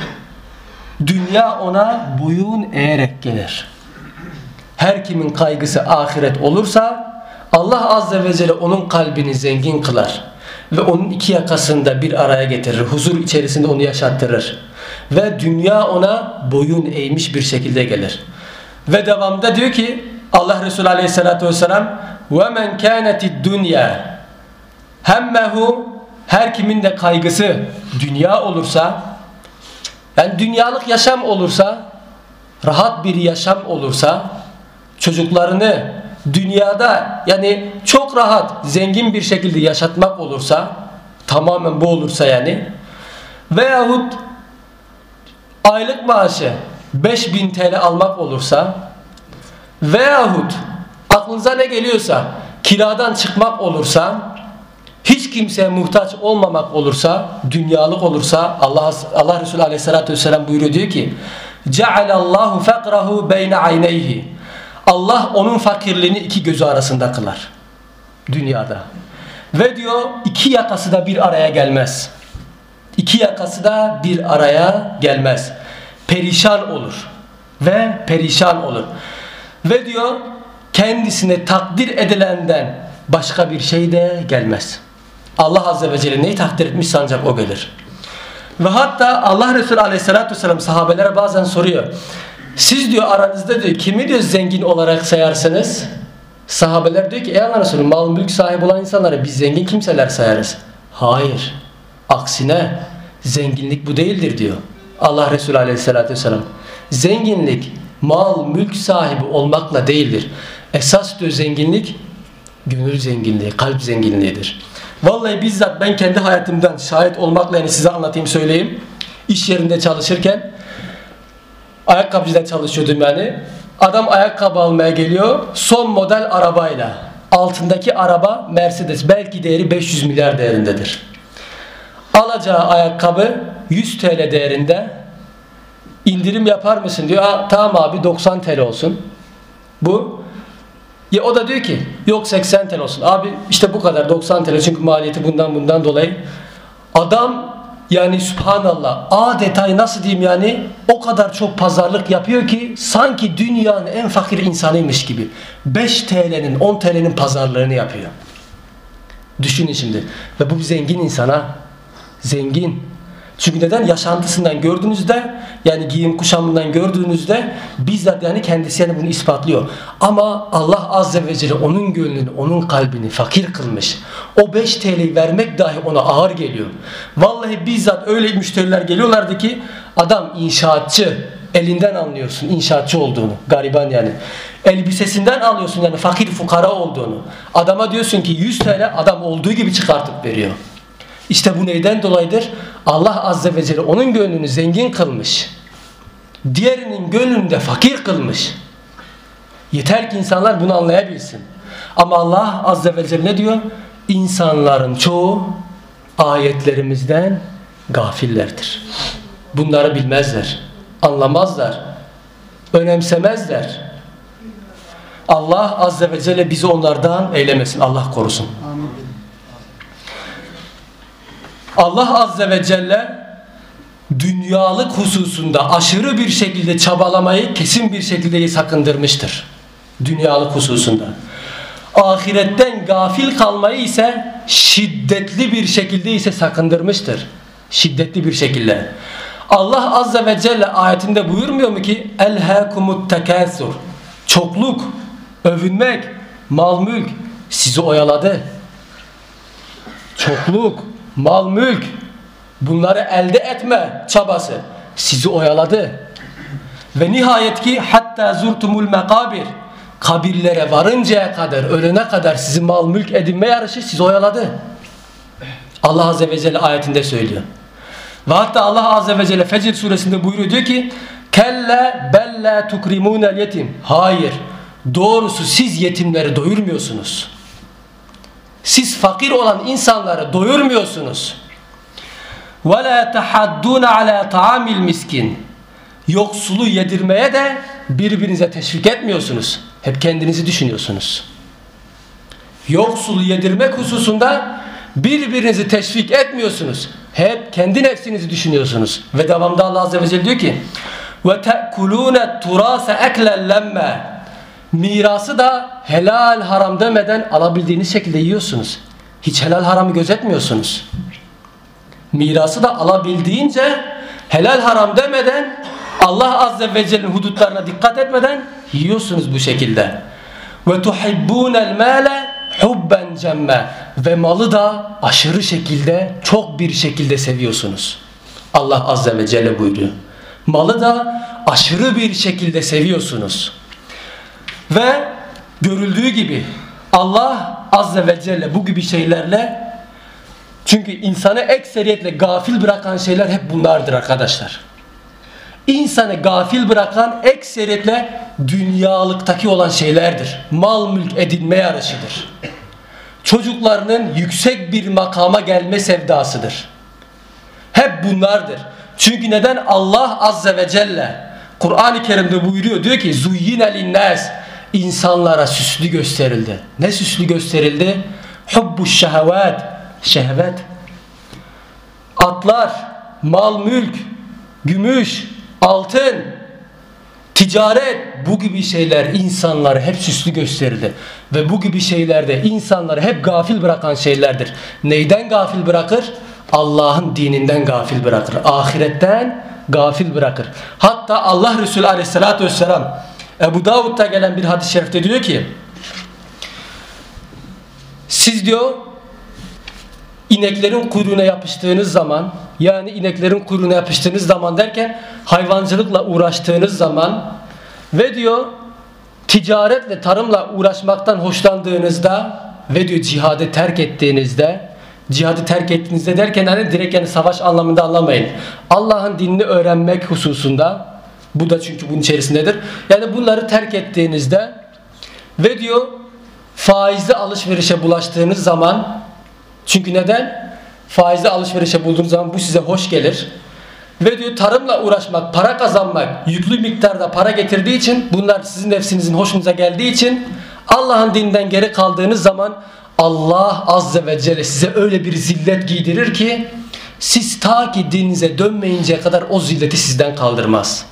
Speaker 1: dünya ona boyun eğerek gelir. Her kimin kaygısı ahiret olursa Allah Azze ve Celle onun kalbini zengin kılar. Ve onun iki yakasını da bir araya getirir. Huzur içerisinde onu yaşattırır. Ve dünya ona boyun eğmiş bir şekilde gelir. Ve devamında diyor ki Allah Resulü Aleyhisselatü Vesselam وَمَنْ كَانَتِ الدُّنْيَا hemmehu her kimin de kaygısı dünya olursa Yani dünyalık yaşam olursa, rahat bir yaşam olursa, çocuklarını dünyada yani çok rahat, zengin bir şekilde yaşatmak olursa, tamamen bu olursa yani, veyahut aylık maaşı beş bin T L almak olursa, veyahut aklınıza ne geliyorsa kiradan çıkmak olursa, hiç kimseye muhtaç olmamak olursa, dünyalık olursa, Allah Allah Resulü Aleyhisselatü Vesselam buyuruyor, diyor ki: "Cealallahu fakrahu beyne ayneyhi." Allah onun fakirliğini iki gözü arasında kılar dünyada. Ve diyor iki yakası da bir araya gelmez. İki yakası da bir araya gelmez. Perişan olur ve perişan olur. Ve diyor kendisine takdir edilenden başka bir şey de gelmez. Allah Azze ve Celle neyi takdir etmişse ancak o gelir. Ve hatta Allah Resulü Aleyhisselatü Vesselam sahabelere bazen soruyor. Siz diyor aranızda diyor kimi diyor zengin olarak sayarsınız? Sahabeler diyor ki ey Allah Resulü, mal mülk sahibi olan insanları biz zengin kimseler sayarız. Hayır. Aksine zenginlik bu değildir diyor Allah Resulü Aleyhisselatü Vesselam. Zenginlik mal mülk sahibi olmakla değildir. Esas diyor zenginlik gönül zenginliği, kalp zenginliğidir. Vallahi bizzat ben kendi hayatımdan şahit olmakla yani size anlatayım, söyleyeyim. İş yerinde çalışırken ayakkabıcıda çalışıyordum yani. Adam ayakkabı almaya geliyor son model arabayla. Altındaki araba Mercedes, belki değeri beş yüz milyar değerindedir. Alacağı ayakkabı yüz T L değerinde. İndirim yapar mısın diyor. Aa, tamam abi doksan T L olsun. Bu. Ya o da diyor ki yok seksen T L olsun. Abi işte bu kadar, doksan T L, çünkü maliyeti bundan bundan dolayı. Adam yani subhanallah adeta nasıl diyeyim yani o kadar çok pazarlık yapıyor ki sanki dünyanın en fakir insanıymış gibi. beş T L'nin on T L'nin pazarlığını yapıyor. Düşünün şimdi. Ve bu bir zengin insana. Zengin. Çünkü neden? Yaşantısından gördüğünüzde, yani giyim kuşamından gördüğünüzde bizzat yani kendisi yani bunu ispatlıyor. Ama Allah Azze ve Celle onun gönlünü, onun kalbini fakir kılmış. O beş T L'yi vermek dahi ona ağır geliyor. Vallahi bizzat öyle müşteriler geliyorlardı ki adam inşaatçı, elinden anlıyorsun inşaatçı olduğunu, gariban yani. Elbisesinden anlıyorsun yani fakir fukara olduğunu. Adama diyorsun ki yüz T L, adam olduğu gibi çıkartıp veriyor. İşte bu neyden dolayıdır? Allah Azze ve Celle onun gönlünü zengin kılmış. Diğerinin gönlünü de fakir kılmış. Yeter ki insanlar bunu anlayabilsin. Ama Allah Azze ve Celle ne diyor? İnsanların çoğu ayetlerimizden gafillerdir. Bunları bilmezler, anlamazlar, önemsemezler. Allah Azze ve Celle bizi onlardan eylemesin. Allah korusun. Amin. Allah Azze ve Celle dünyalık hususunda aşırı bir şekilde çabalamayı kesin bir şekilde sakındırmıştır. Dünyalık hususunda. Ahiretten gafil kalmayı ise şiddetli bir şekilde ise sakındırmıştır. Şiddetli bir şekilde. Allah Azze ve Celle ayetinde buyurmuyor mu ki elhâkumut tekâsur, çokluk, övünmek, mal mülk sizi oyaladı. Çokluk, mal mülk, bunları elde etme çabası sizi oyaladı. Ve nihayet ki hatta zurtumul mekabir, kabirlere varıncaya kadar, ölene kadar sizi mal mülk edinme yarışı sizi oyaladı. Allah Azze ve Celle ayetinde söylüyor. Ve hatta Allah Azze ve Celle Fecr suresinde buyuruyor, diyor ki kelle bella tukrimunel yetim. Hayır, doğrusu siz yetimleri doyurmuyorsunuz. Siz fakir olan insanları doyurmuyorsunuz. وَلَا تَحَدُّونَ عَلَى طَعَامِ الْمِسْكِينَ. Yoksulu yedirmeye de birbirinize teşvik etmiyorsunuz. Hep kendinizi düşünüyorsunuz. Yoksulu yedirmek hususunda birbirinizi teşvik etmiyorsunuz. Hep kendi nefsinizi düşünüyorsunuz. Ve devamında Allah Azze ve Celle diyor ki وَتَأْكُلُونَ التُّرَاسَ اَكْلًا لَمَّا. Mirası da helal haram demeden alabildiğiniz şekilde yiyorsunuz. Hiç helal haramı gözetmiyorsunuz. Mirası da alabildiğince helal haram demeden, Allah Azze ve Celle'nin hudutlarına dikkat etmeden yiyorsunuz bu şekilde. Ve tuhibbunel mâle hubben cemme. Ve malı da aşırı şekilde, çok bir şekilde seviyorsunuz. Allah Azze ve Celle buyuruyor. Malı da aşırı bir şekilde seviyorsunuz. Ve görüldüğü gibi Allah Azze ve Celle bu gibi şeylerle, çünkü insanı ekseriyetle gafil bırakan şeyler hep bunlardır arkadaşlar. İnsanı gafil bırakan ekseriyetle dünyalıktaki olan şeylerdir. Mal mülk edinme yarışıdır. Çocuklarının yüksek bir makama gelme sevdasıdır. Hep bunlardır. Çünkü neden? Allah Azze ve Celle Kur'an-ı Kerim'de buyuruyor. Diyor ki zuyyine linnâs, insanlara süslü gösterildi. Ne süslü gösterildi? Hubbuş şehvet, şehvet. Atlar, mal mülk, gümüş, altın, ticaret, bu gibi şeyler insanları hep süslü gösterildi. Ve bu gibi şeylerde insanları hep gafil bırakan şeylerdir. Neyden gafil bırakır? Allah'ın dininden gafil bırakır. Ahiretten gafil bırakır. Hatta Allah Resulü Aleyhisselatü Vesselam Ebu Davud'da gelen bir hadis-i şerifte diyor ki, siz diyor ineklerin kuyruğuna yapıştığınız zaman, yani ineklerin kuyruğuna yapıştığınız zaman derken hayvancılıkla uğraştığınız zaman ve diyor ticaretle, tarımla uğraşmaktan hoşlandığınızda ve diyor cihadı terk ettiğinizde, cihadı terk ettiğinizde derken hani direkt yani savaş anlamında anlamayın. Allah'ın dinini öğrenmek hususunda, bu da çünkü bunun içerisindedir. Yani bunları terk ettiğinizde ve diyor faizli alışverişe bulaştığınız zaman, çünkü neden? Faizli alışverişe bulduğunuz zaman bu size hoş gelir. Ve diyor tarımla uğraşmak, para kazanmak, yüklü miktarda para getirdiği için, bunlar sizin nefsinizin hoşunuza geldiği için Allah'ın dininden geri kaldığınız zaman Allah Azze ve Celle size öyle bir zillet giydirir ki siz ta ki dininize dönmeyinceye kadar o zilleti sizden kaldırmaz.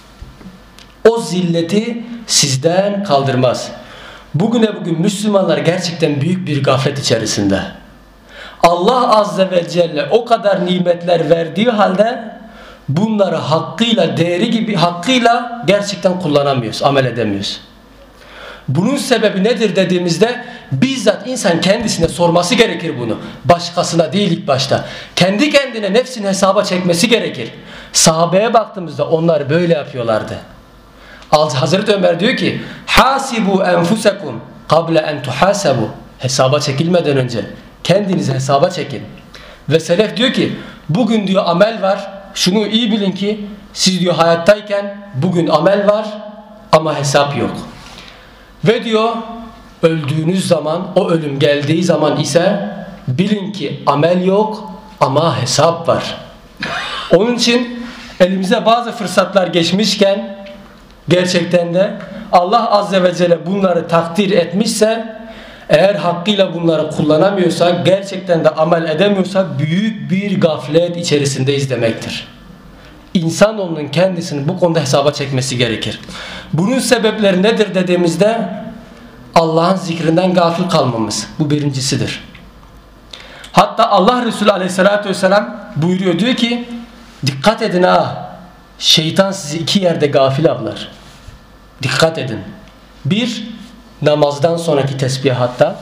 Speaker 1: O zilleti sizden kaldırmaz. Bugüne bugün Müslümanlar gerçekten büyük bir gaflet içerisinde. Allah Azze ve Celle o kadar nimetler verdiği halde bunları hakkıyla, değeri gibi hakkıyla gerçekten kullanamıyoruz, amel edemiyoruz. Bunun sebebi nedir dediğimizde bizzat insan kendisine sorması gerekir bunu. Başkasına değil ilk başta. Kendi kendine nefsini hesaba çekmesi gerekir. Sahabeye baktığımızda onlar böyle yapıyorlardı. Hazreti Ömer diyor ki hasibu enfusakum kable en tuhasabu, hesaba çekilmeden önce kendinizi hesaba çekin. Ve selef diyor ki bugün diyor amel var, şunu iyi bilin ki siz diyor hayattayken bugün amel var ama hesap yok. Ve diyor öldüğünüz zaman, o ölüm geldiği zaman ise bilin ki amel yok ama hesap var. Onun için elimize bazı fırsatlar geçmişken gerçekten de Allah Azze ve Celle bunları takdir etmişse, eğer hakkıyla bunları kullanamıyorsak, gerçekten de amel edemiyorsak büyük bir gaflet içerisindeyiz demektir. İnsanoğlunun kendisini bu konuda hesaba çekmesi gerekir. Bunun sebepleri nedir dediğimizde Allah'ın zikrinden gafil kalmamız. Bu birincisidir. Hatta Allah Resulü Aleyhisselatü Vesselam buyuruyor, diyor ki dikkat edin ha, şeytan sizi iki yerde gafil avlar. Dikkat edin. Bir, namazdan sonraki tesbihatta,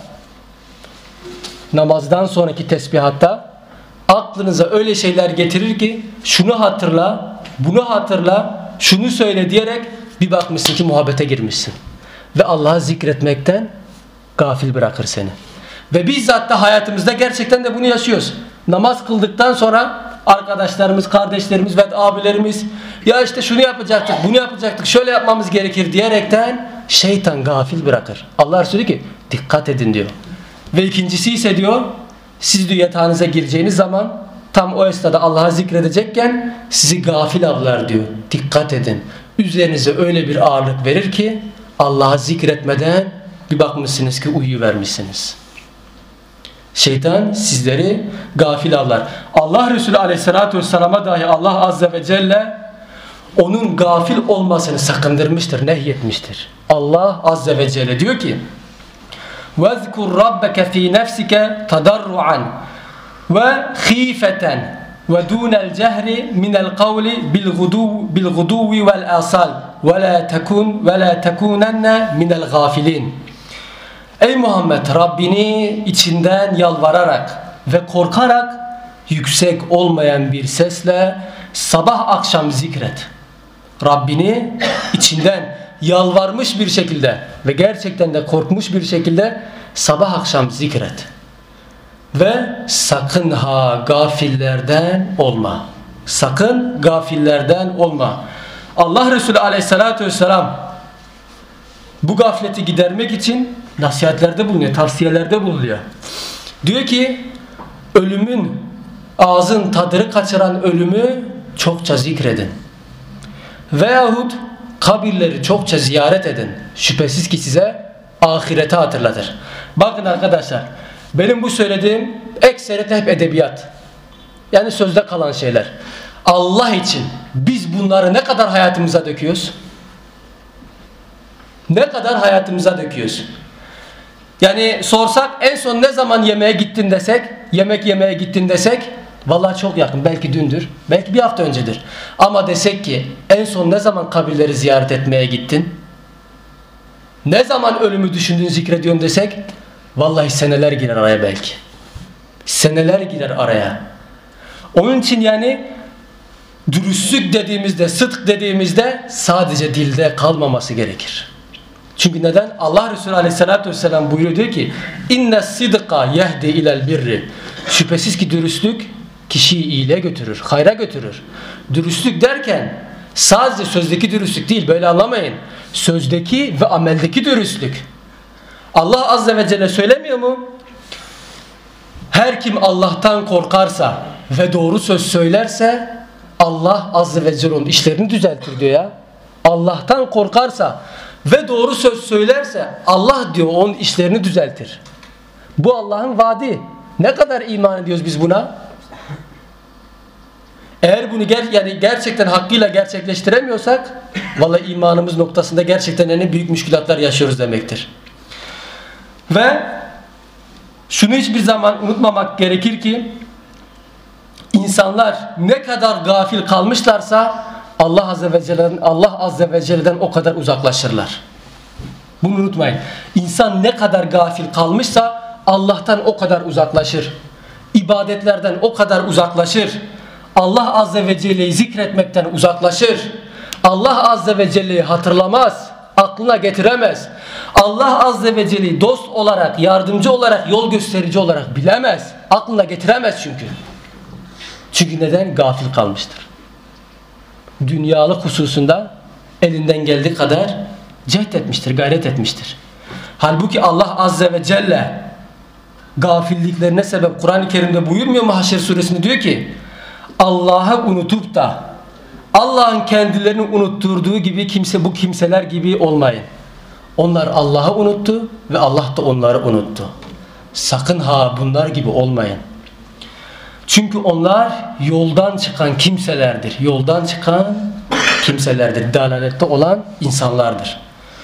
Speaker 1: namazdan sonraki tesbihatta aklınıza öyle şeyler getirir ki şunu hatırla, bunu hatırla, şunu söyle diyerek bir bakmışsın ki muhabbete girmişsin. Ve Allah'ı zikretmekten gafil bırakır seni. Ve bizzat da hayatımızda gerçekten de bunu yaşıyoruz. Namaz kıldıktan sonra arkadaşlarımız, kardeşlerimiz ve abilerimiz ya işte şunu yapacaktık, bunu yapacaktık, şöyle yapmamız gerekir diyerekten şeytan gafil bırakır. Allah Resulü ki dikkat edin diyor. Ve ikincisi ise diyor, siz diyor yatağınıza gireceğiniz zaman tam o esnada Allah'ı zikredecekken sizi gafil avlar diyor. Dikkat edin. Üzerinize öyle bir ağırlık verir ki Allah'ı zikretmeden bir bakmışsınız ki uyuyuvermişsiniz. Şeytan sizleri gafil avlar. Allah Resulü Aleyhisselatü Vesselam'a dahi Allah Azze ve Celle onun gafil olmasını sakındırmıştır, nehyetmiştir. Allah Azze ve Celle diyor ki وَذْكُرْ رَبَّكَ ف۪ي نَفْسِكَ تَضَرُّعًا وَخِيفَةً وَدُونَ الْجَهْرِ مِنَ الْقَوْلِ بِالْغُدُوِّ وَالْآصَالِ وَلَا تَكُنْ وَلَا تَكُونَنَّ مِنَ الْغَافِلِينَ. Ey Muhammed, Rabbini içinden yalvararak ve korkarak yüksek olmayan bir sesle sabah akşam zikret. Rabbini içinden yalvarmış bir şekilde ve gerçekten de korkmuş bir şekilde sabah akşam zikret. Ve sakın ha gafillerden olma. Sakın gafillerden olma. Allah Resulü aleyhissalatü vesselam bu gafleti gidermek için nasihatlerde bulunuyor, tavsiyelerde bulunuyor. Diyor ki ölümün, ağzın tadını kaçıran ölümü çokça zikredin. Veyahut kabirleri çokça ziyaret edin. Şüphesiz ki size ahireti hatırlatır. Bakın arkadaşlar, benim bu söylediğim ekseriyet hep edebiyat. Yani sözde kalan şeyler. Allah için biz bunları ne kadar hayatımıza döküyoruz? Ne kadar hayatımıza döküyoruz? Yani sorsak en son ne zaman yemeğe gittin desek, yemek yemeye gittin desek, vallahi çok yakın, belki dündür, belki bir hafta öncedir. Ama desek ki en son ne zaman kabirleri ziyaret etmeye gittin? Ne zaman ölümü düşündün, zikrediyorsun desek, vallahi seneler girer araya belki. Seneler girer araya. Onun için yani dürüstlük dediğimizde, sıdk dediğimizde sadece dilde kalmaması gerekir. Çünkü neden? Allah Resulü Aleyhisselatü Vesselam buyuruyor, diyor ki inne sidqa yehdi ilel birri. Şüphesiz ki dürüstlük kişiyi iyiliğe götürür, hayra götürür. Dürüstlük derken sadece sözdeki dürüstlük değil, böyle anlamayın. Sözdeki ve ameldeki dürüstlük. Allah Azze ve Celle söylemiyor mu? Her kim Allah'tan korkarsa ve doğru söz söylerse Allah Azze ve Celle onun işlerini düzeltir diyor ya. Allah'tan korkarsa ve doğru söz söylerse Allah diyor onun işlerini düzeltir. Bu Allah'ın vaadi. Ne kadar iman ediyoruz biz buna? Eğer bunu ger yani gerçekten hakkıyla gerçekleştiremiyorsak vallahi imanımız noktasında gerçekten en büyük müşkülatlar yaşıyoruz demektir. Ve şunu hiçbir zaman unutmamak gerekir ki insanlar ne kadar gafil kalmışlarsa Allah Azze ve Celle'den Allah Azze ve Celle'den o kadar uzaklaşırlar. Bunu unutmayın. İnsan ne kadar gafil kalmışsa Allah'tan o kadar uzaklaşır. İbadetlerden o kadar uzaklaşır. Allah Azze ve Celle'yi zikretmekten uzaklaşır. Allah Azze ve Celle'yi hatırlamaz, aklına getiremez. Allah Azze ve Celle'yi dost olarak, yardımcı olarak, yol gösterici olarak bilemez. Aklına getiremez çünkü. Çünkü neden? Gafil kalmıştır. Dünyalık hususunda elinden geldiği kadar cehd etmiştir, gayret etmiştir. Halbuki Allah Azze ve Celle gafilliklerine sebep Kur'an-ı Kerim'de buyurmuyor mu Haşr suresinde, diyor ki Allah'ı unutup da Allah'ın kendilerini unutturduğu gibi kimse bu kimseler gibi olmayın. Onlar Allah'ı unuttu ve Allah da onları unuttu. Sakın ha bunlar gibi olmayın. Çünkü onlar yoldan çıkan kimselerdir. Yoldan çıkan kimselerdir. Dalalette olan insanlardır.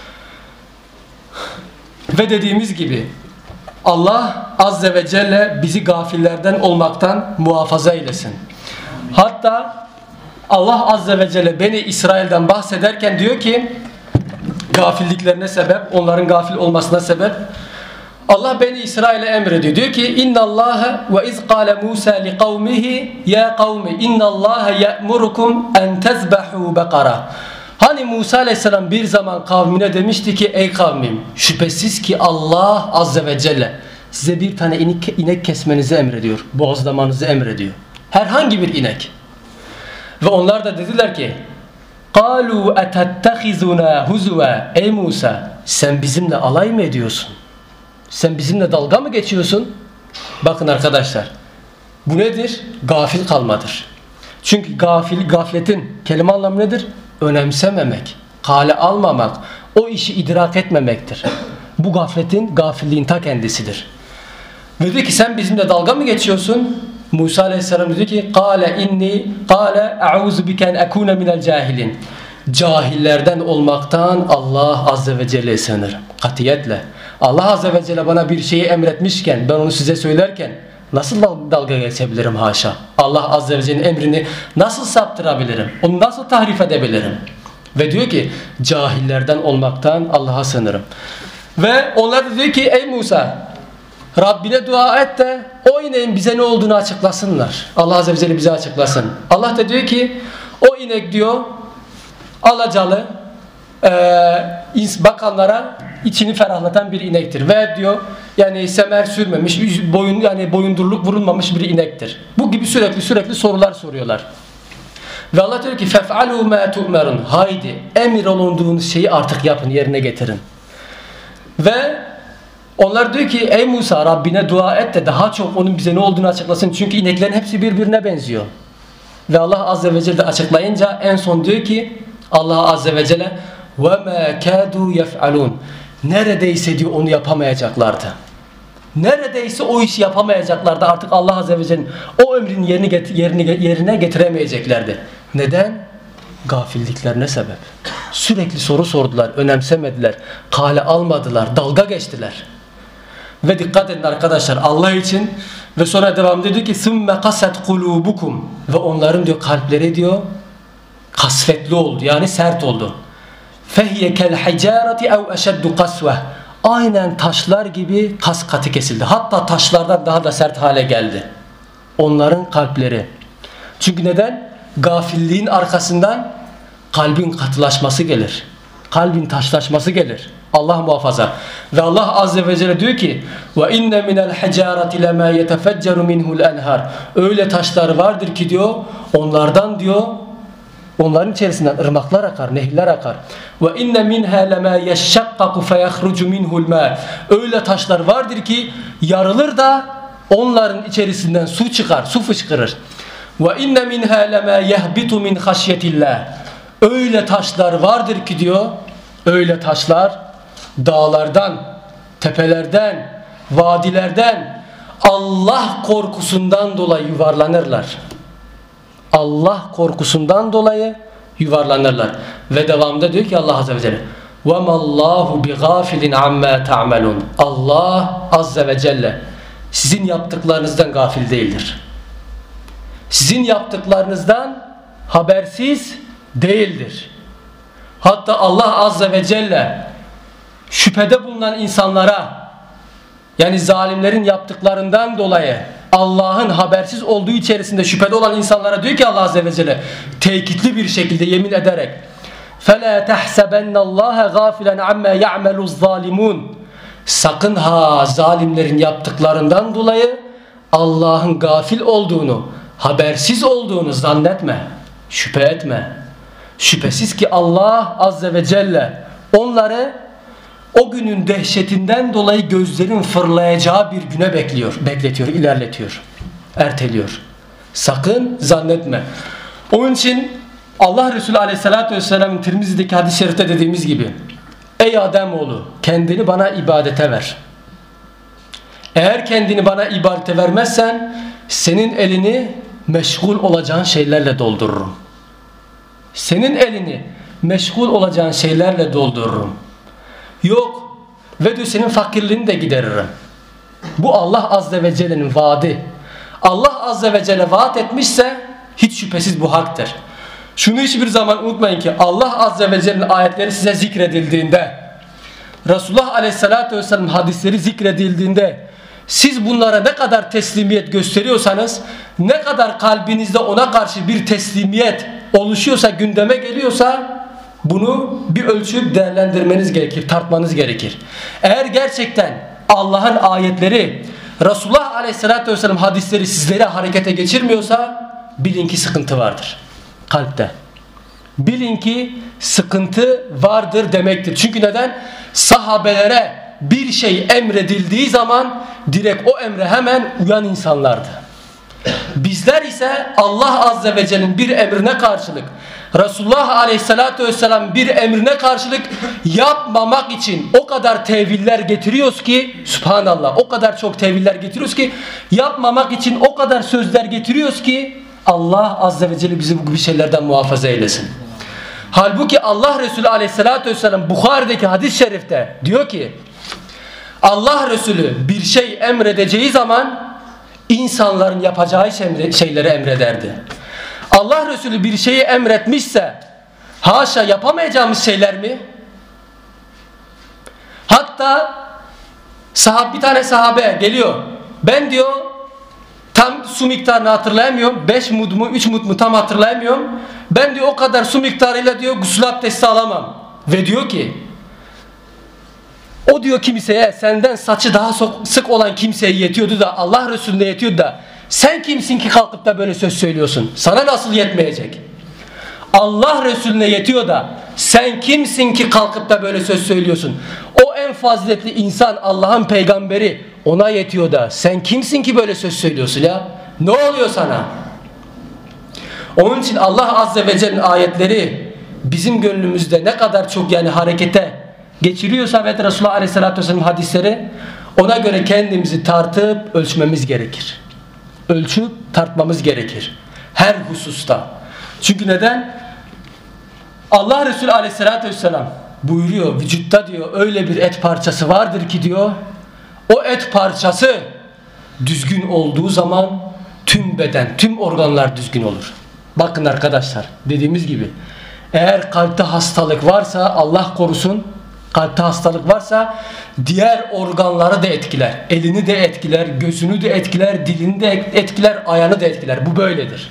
Speaker 1: Ve dediğimiz gibi Allah Azze ve Celle bizi gafillerden olmaktan muhafaza eylesin. Hatta Allah Azze ve Celle Beni İsrail'den bahsederken diyor ki gafilliklerine sebep, onların gafil olmasına sebep Allah Beni İsrail'e emrediyor. Diyor ki İnnallâhe ve iz qâle Musa li kavmihi ya kavmi innallâhe ye'murukum en tezbehu bekara. Hani Musa Aleyhisselam bir zaman kavmine demişti ki ey kavmim şüphesiz ki Allah Azze ve Celle size bir tane inek, inek kesmenizi emrediyor. Boğazlamanızı emrediyor. Herhangi bir inek. Ve onlar da dediler ki قَالُوا اَتَتَّخِذُنَا هُزُوَا Ey Musa sen bizimle alay mı ediyorsun? Sen bizimle dalga mı geçiyorsun? Bakın arkadaşlar bu nedir? Gafil kalmadır. Çünkü gafil, gafletin kelime anlamı nedir? Önemsememek, kale almamak, o işi idrak etmemektir. Bu gafletin, gafilliğin ta kendisidir. Ve dedi ki sen bizimle dalga mı geçiyorsun? Musa Aleyhisselam dedi ki "Kâle inni kâle e'ûzu biken ekûne minel cahilin." Cahillerden olmaktan Allah Azze ve Celle'ye sığınırım. Katiyetle. Allah Azze ve Celle bana bir şeyi emretmişken ben onu size söylerken nasıl dalga geçebilirim haşa? Allah Azze ve Celle'nin emrini nasıl saptırabilirim? Onu nasıl tahrif edebilirim? Ve diyor ki cahillerden olmaktan Allah'a sığınırım. Ve onlar da diyor ki ey Musa Rabbine dua et de o ineğin bize ne olduğunu açıklasınlar. Allah Azze ve Celle bize açıklasın. Allah da diyor ki o inek diyor alacalı, e, bakanlara içini ferahlatan bir inektir. Ve diyor yani semer sürmemiş, boyun yani boyundurluk vurulmamış bir inektir. Bu gibi sürekli sürekli sorular soruyorlar. Ve Allah diyor ki fef'alû mâ tu'merun. Haydi emir olunduğunuz şeyi artık yapın, yerine getirin. Ve onlar diyor ki ey Musa Rabbine dua et de daha çok onun bize ne olduğunu açıklasın. Çünkü ineklerin hepsi birbirine benziyor. Ve Allah Azze ve Celle açıklayınca en son diyor ki Allah Azze ve Celle وَمَا كَادُوا يَفْعَلُونَ. Neredeyse diyor onu yapamayacaklardı. Neredeyse o işi yapamayacaklardı. Artık Allah Azze ve Celle'nin o emrin yerini get- yerini, yerine getiremeyeceklerdi. Neden? Gafilliklerine sebep. Sürekli soru sordular, önemsemediler, kale almadılar, dalga geçtiler. Ve dikkat edin arkadaşlar Allah için ve sonra devam ediyor ki ثُمَّ قَسَتْ قُلُوبُكُمْ. Ve onların diyor kalpleri diyor kasvetli oldu, yani sert oldu. فَهِيَ كَالْحِجَارَةِ اَوْ اَشَدُّ قَسْوَةً. Aynen taşlar gibi kas katı kesildi. Hatta taşlardan daha da sert hale geldi onların kalpleri. Çünkü neden? Gafilliğin arkasından kalbin katılaşması gelir. Kalbin taşlaşması gelir. Allah muhafaza. Ve Allah Azze ve Celle diyor ki وَاِنَّ مِنَ الْحَجَارَةِ لَمَا يَتَفَجَّرُ مِنْهُ الْاَنْهَارِ. Öyle taşlar vardır ki diyor onlardan diyor onların içerisinden ırmaklar akar, nehirler akar. Ve inne minha lema yeşşakkaku feyahrucu minhul ma. Öyle taşlar vardır ki yarılır da onların içerisinden su çıkar, su fışkırır. Ve inne minha lema yehbitu min haşyetillah. Öyle taşlar vardır ki diyor, öyle taşlar dağlardan, tepelerden, vadilerden Allah korkusundan dolayı yuvarlanırlar. Allah korkusundan dolayı yuvarlanırlar. Ve devamında diyor ki Allah Azze ve Celle وَمَا اللّٰهُ بِغَافِلٍ عَمَّا تَعْمَلُونَ. Allah Azze ve Celle sizin yaptıklarınızdan gafil değildir. Sizin yaptıklarınızdan habersiz değildir. Hatta Allah Azze ve Celle şüphede bulunan insanlara, yani zalimlerin yaptıklarından dolayı Allah'ın habersiz olduğu içerisinde şüphede olan insanlara diyor ki Allah Azze ve Celle tekitli bir şekilde yemin ederek فَلَا تَحْسَبَنَّ اللّٰهَ غَافِلًا عَمَّا يَعْمَلُ الظَّالِمُونَ. Sakın ha zalimlerin yaptıklarından dolayı Allah'ın gafil olduğunu, habersiz olduğunu zannetme, şüphe etme. Şüphesiz ki Allah Azze ve Celle onları o günün dehşetinden dolayı gözlerin fırlayacağı bir güne bekliyor, bekletiyor, ilerletiyor, erteliyor. Sakın zannetme. Onun için Allah Resulü Aleyhisselatü Vesselam'ın Tirmizi'deki hadis-i şerifte dediğimiz gibi ey Ademoğlu kendini bana ibadete ver. Eğer kendini bana ibadete vermezsen senin elini meşgul olacağın şeylerle doldururum. Senin elini meşgul olacağın şeylerle doldururum. Yok ve diyor senin fakirliğini de gideririm. Bu Allah Azze ve Celle'nin vaadi. Allah Azze ve Celle vaat etmişse hiç şüphesiz bu haktır. Şunu hiçbir zaman unutmayın ki Allah Azze ve Celle'nin ayetleri size zikredildiğinde, Resulullah Aleyhisselatü Vesselam hadisleri zikredildiğinde siz bunlara ne kadar teslimiyet gösteriyorsanız, ne kadar kalbinizde ona karşı bir teslimiyet oluşuyorsa, gündeme geliyorsa bunu bir ölçüp değerlendirmeniz gerekir, tartmanız gerekir. Eğer gerçekten Allah'ın ayetleri, Resulullah Aleyhisselatü Vesselam hadisleri sizleri harekete geçirmiyorsa bilin ki sıkıntı vardır kalpte. Bilin ki sıkıntı vardır demektir. Çünkü neden? Sahabelere bir şey emredildiği zaman direkt o emre hemen uyan insanlardı. Bizler ise Allah Azze ve Celle'nin bir emrine karşılık, Resulullah Aleyhisselatü Vesselam bir emrine karşılık yapmamak için o kadar teviller getiriyoruz ki, Subhanallah, o kadar çok teviller getiriyoruz ki, yapmamak için o kadar sözler getiriyoruz ki Allah Azze ve Celle bizi bu gibi şeylerden muhafaza eylesin. Halbuki Allah Resulü Aleyhisselatü Vesselam Bukhari'deki hadis-i şerifte diyor ki Allah Resulü bir şey emredeceği zaman insanların yapacağı şeyleri emrederdi. Allah Resulü bir şeyi emretmişse haşa yapamayacağımız şeyler mi? Hatta sahab, bir tane sahabe geliyor. Ben diyor Tam su miktarını hatırlayamıyorum. beş mud mu üç mud mu tam hatırlayamıyorum. Ben diyor o kadar su miktarıyla diyor gusül abdesti alamam. Ve diyor ki o diyor kimseye, senden saçı daha sık olan kimseye yetiyordu da Allah Resulüne yetiyordu da sen kimsin ki kalkıp da böyle söz söylüyorsun? Sana nasıl yetmeyecek? Allah Resulüne yetiyor da sen kimsin ki kalkıp da böyle söz söylüyorsun? O en faziletli insan, Allah'ın peygamberi, ona yetiyor da sen kimsin ki böyle söz söylüyorsun ya? Ne oluyor sana? Onun için Allah Azze ve Celle'nin ayetleri bizim gönlümüzde ne kadar çok yani harekete geçiriyorsa ve Resulullah Aleyhisselatü Vesselam hadisleri, ona göre kendimizi tartıp ölçmemiz gerekir. Ölçüp tartmamız gerekir. Her hususta. Çünkü neden? Allah Resulü Aleyhisselatü Vesselam buyuruyor, vücutta diyor öyle bir et parçası vardır ki diyor, o et parçası düzgün olduğu zaman tüm beden, tüm organlar düzgün olur. Bakın arkadaşlar, dediğimiz gibi eğer kalpte hastalık varsa, Allah korusun, kalpte hastalık varsa diğer organları da etkiler. Elini de etkiler, gözünü de etkiler, dilini de etkiler, ayağını da etkiler. Bu böyledir.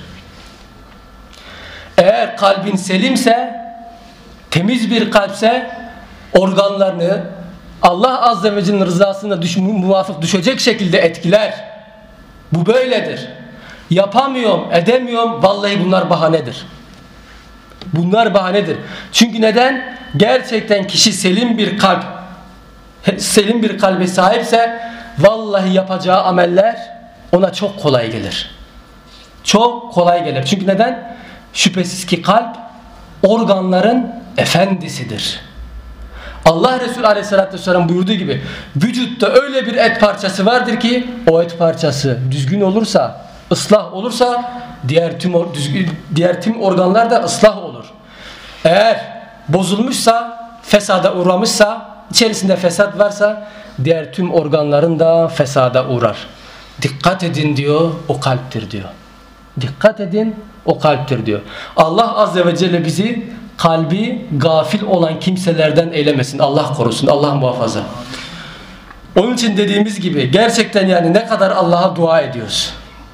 Speaker 1: Eğer kalbin selimse, temiz bir kalpse organlarını Allah Azze ve Celle'nin rızasına düş, muvafık düşecek şekilde etkiler. Bu böyledir. Yapamıyorum, edemiyorum. Vallahi bunlar bahanedir. Bunlar bahanedir. Çünkü neden? Gerçekten kişi selim bir kalp, selim bir kalbe sahipse vallahi yapacağı ameller ona çok kolay gelir. Çok kolay gelir. Çünkü neden? Şüphesiz ki kalp organların efendisidir. Allah Resulü Aleyhisselatü Vesselam buyurduğu gibi vücutta öyle bir et parçası vardır ki o et parçası düzgün olursa, ıslah olursa diğer tüm düzgün, diğer tüm organlar da ıslah olur. Eğer bozulmuşsa, fesada uğramışsa, içerisinde fesat varsa diğer tüm organların da fesada uğrar. Dikkat edin diyor, o kalptir diyor. Dikkat edin, o kalptir diyor. Allah Azze ve Celle bizi kalbi gafil olan kimselerden eylemesin. Allah korusun, Allah muhafaza. Onun için dediğimiz gibi gerçekten yani ne kadar Allah'a dua ediyoruz.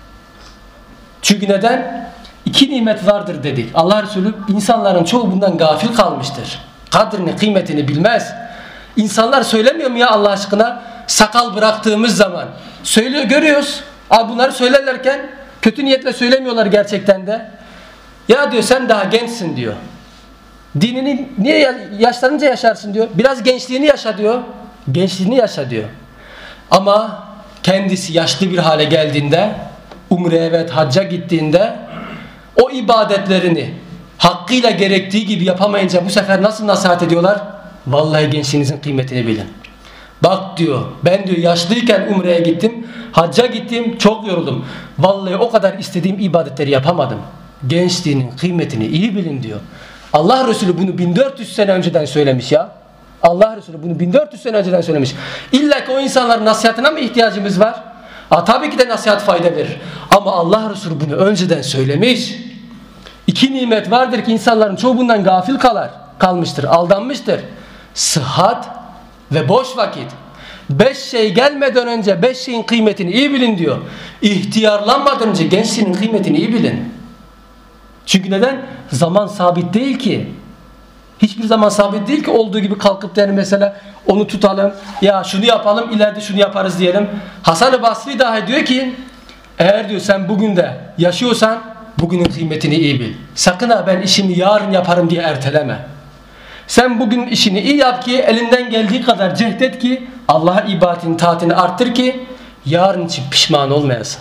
Speaker 1: Çünkü neden? İki nimet vardır dedik. Allah Resulü, insanların çoğu bundan gafil kalmıştır. Kadrini, kıymetini bilmez. İnsanlar söylemiyor mu ya Allah aşkına? Sakal bıraktığımız zaman söylüyor, görüyoruz. Abi bunları söylerlerken kötü niyetle söylemiyorlar gerçekten de. Ya diyor sen daha gençsin diyor. Dinini niye yaşlanınca yaşarsın diyor. Biraz gençliğini yaşa diyor. Gençliğini yaşa diyor. Ama kendisi yaşlı bir hale geldiğinde, umreye ve hacca gittiğinde o ibadetlerini hakkıyla gerektiği gibi yapamayınca bu sefer nasıl nasihat ediyorlar? Vallahi gençliğinizin kıymetini bilin. Bak diyor, ben diyor yaşlıyken umreye gittim, hacca gittim, çok yoruldum. Vallahi o kadar istediğim ibadetleri yapamadım. Gençliğinin kıymetini iyi bilin diyor. Allah Resulü bunu bin dört yüz sene önceden söylemiş ya. Allah Resulü bunu bin dört yüz sene önceden söylemiş. İlla ki o insanların nasihatine mi ihtiyacımız var? Ha, tabii ki de nasihat fayda verir. Ama Allah Resulü bunu önceden söylemiş. İki nimet vardır ki insanların çoğu bundan gafil kalar, kalmıştır, aldanmıştır. Sıhhat ve boş vakit. Beş şey gelmeden önce beş şeyin kıymetini iyi bilin diyor. İhtiyarlanmadan önce gençliğinin kıymetini iyi bilin. Çünkü neden? Zaman sabit değil ki. Hiçbir zaman sabit değil ki olduğu gibi kalkıp yani mesela onu tutalım, ya şunu yapalım, ileride şunu yaparız diyelim. Hasan-ı Basri dahi diyor ki eğer diyor sen bugün de yaşıyorsan bugünün kıymetini iyi bil. Sakın ha ben işimi yarın yaparım diye erteleme. Sen bugün işini iyi yap ki elinden geldiği kadar cehdet ki Allah'a ibadetini, taatini arttır ki yarın için pişman olmayasın.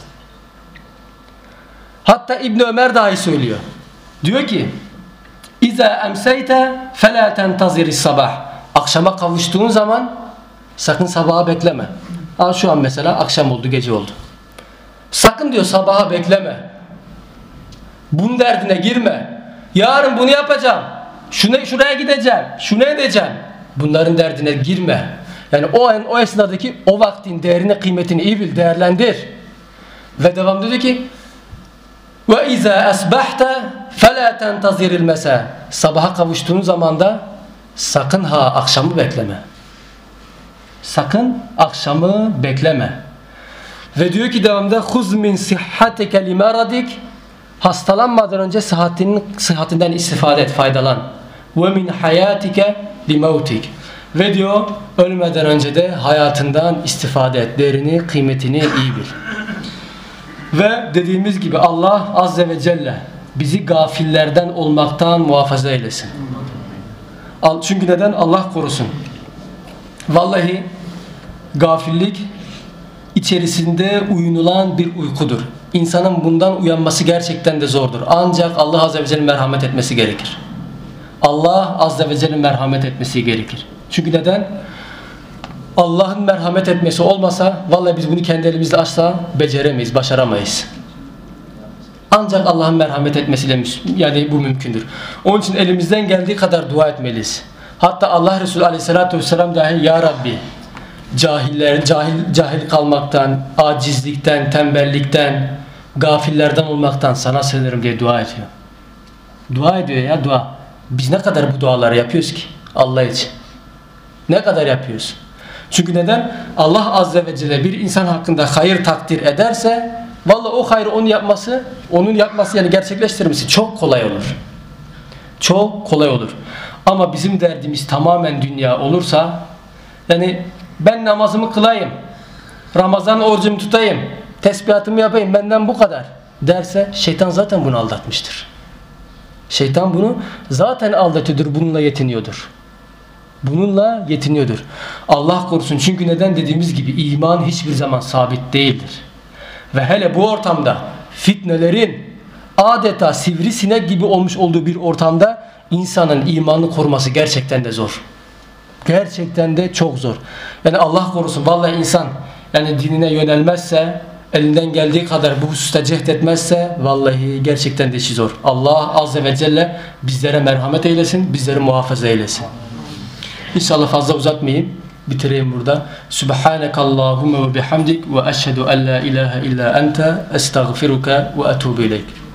Speaker 1: Hatta İbn Ömer dahi söylüyor. Diyor ki İza emseyte fela tentaziri sabah. Akşama kavuştuğun zaman sakın sabaha bekleme. Al şu an mesela akşam oldu, gece oldu. Sakın diyor sabaha bekleme. Bunun derdine girme. Yarın bunu yapacağım. Şuna, şuraya gideceğim. Şunu edeceğim. Bunların derdine girme. Yani o an o esnadaki o vaktin değerini, kıymetini iyi bil, değerlendir. Ve devam diyor ki ve izâ asbahta felâ tentaziril mesâ. Sabaha kavuştuğun zaman da sakın ha akşamı bekleme. Sakın akşamı bekleme. Ve diyor ki devamında huz min sihhatike limaradik, hastalanmadan önce sıhhatinin, sıhhatinden istifade et, faydalan. Ve min hayatike limautik. Ve diyor ölmeden önce de hayatından istifade et. Değerini, kıymetini iyi bil. Ve dediğimiz gibi Allah Azze ve Celle bizi gafillerden olmaktan muhafaza eylesin. Çünkü neden? Allah korusun. Vallahi gafillik içerisinde uyunulan bir uykudur. İnsanın bundan uyanması gerçekten de zordur. Ancak Allah Azze ve Celle'nin merhamet etmesi gerekir. Allah Azze ve Celle'nin merhamet etmesi gerekir. Çünkü neden? Allah'ın merhamet etmesi olmasa vallahi biz bunu kendi elimizle asla beceremeyiz, başaramayız. Ancak Allah'ın merhamet etmesiyle yani bu mümkündür. Onun için elimizden geldiği kadar dua etmeliyiz. Hatta Allah Resulü Aleyhisselatü Vesselam dahi Ya Rabbi cahiller, cahil, cahil kalmaktan, acizlikten, tembellikten, gafillerden olmaktan sana sığınırım diye dua ediyor. Dua ediyor ya dua. Biz ne kadar bu duaları yapıyoruz ki Allah için? Ne kadar yapıyoruz? Çünkü neden? Allah Azze ve Celle bir insan hakkında hayır takdir ederse vallahi o hayrı onun yapması, onun yapması yani gerçekleştirmesi çok kolay olur. Çok kolay olur. Ama bizim derdimiz tamamen dünya olursa yani ben namazımı kılayım, Ramazan orucumu tutayım, tesbihatımı yapayım, benden bu kadar derse şeytan zaten bunu aldatmıştır. Şeytan bunu zaten aldatıyordur, bununla yetiniyordur. Bununla yetiniyordur. Allah korusun. Çünkü neden dediğimiz gibi iman hiçbir zaman sabit değildir. Ve hele bu ortamda fitnelerin adeta sivrisinek gibi olmuş olduğu bir ortamda insanın imanını koruması gerçekten de zor. Gerçekten de çok zor. Yani Allah korusun vallahi insan yani dinine yönelmezse, elinden geldiği kadar bu hususta cehd etmezse vallahi gerçekten de işi zor. Allah Azze ve Celle bizlere merhamet eylesin, bizleri muhafaza eylesin. İnşallah fazla uzatmayayım. Bitireyim burada. Subhanakallahumma ve bihamdik ve eşhedü en la ilahe illa ente estağfiruka ve etubu ileyk.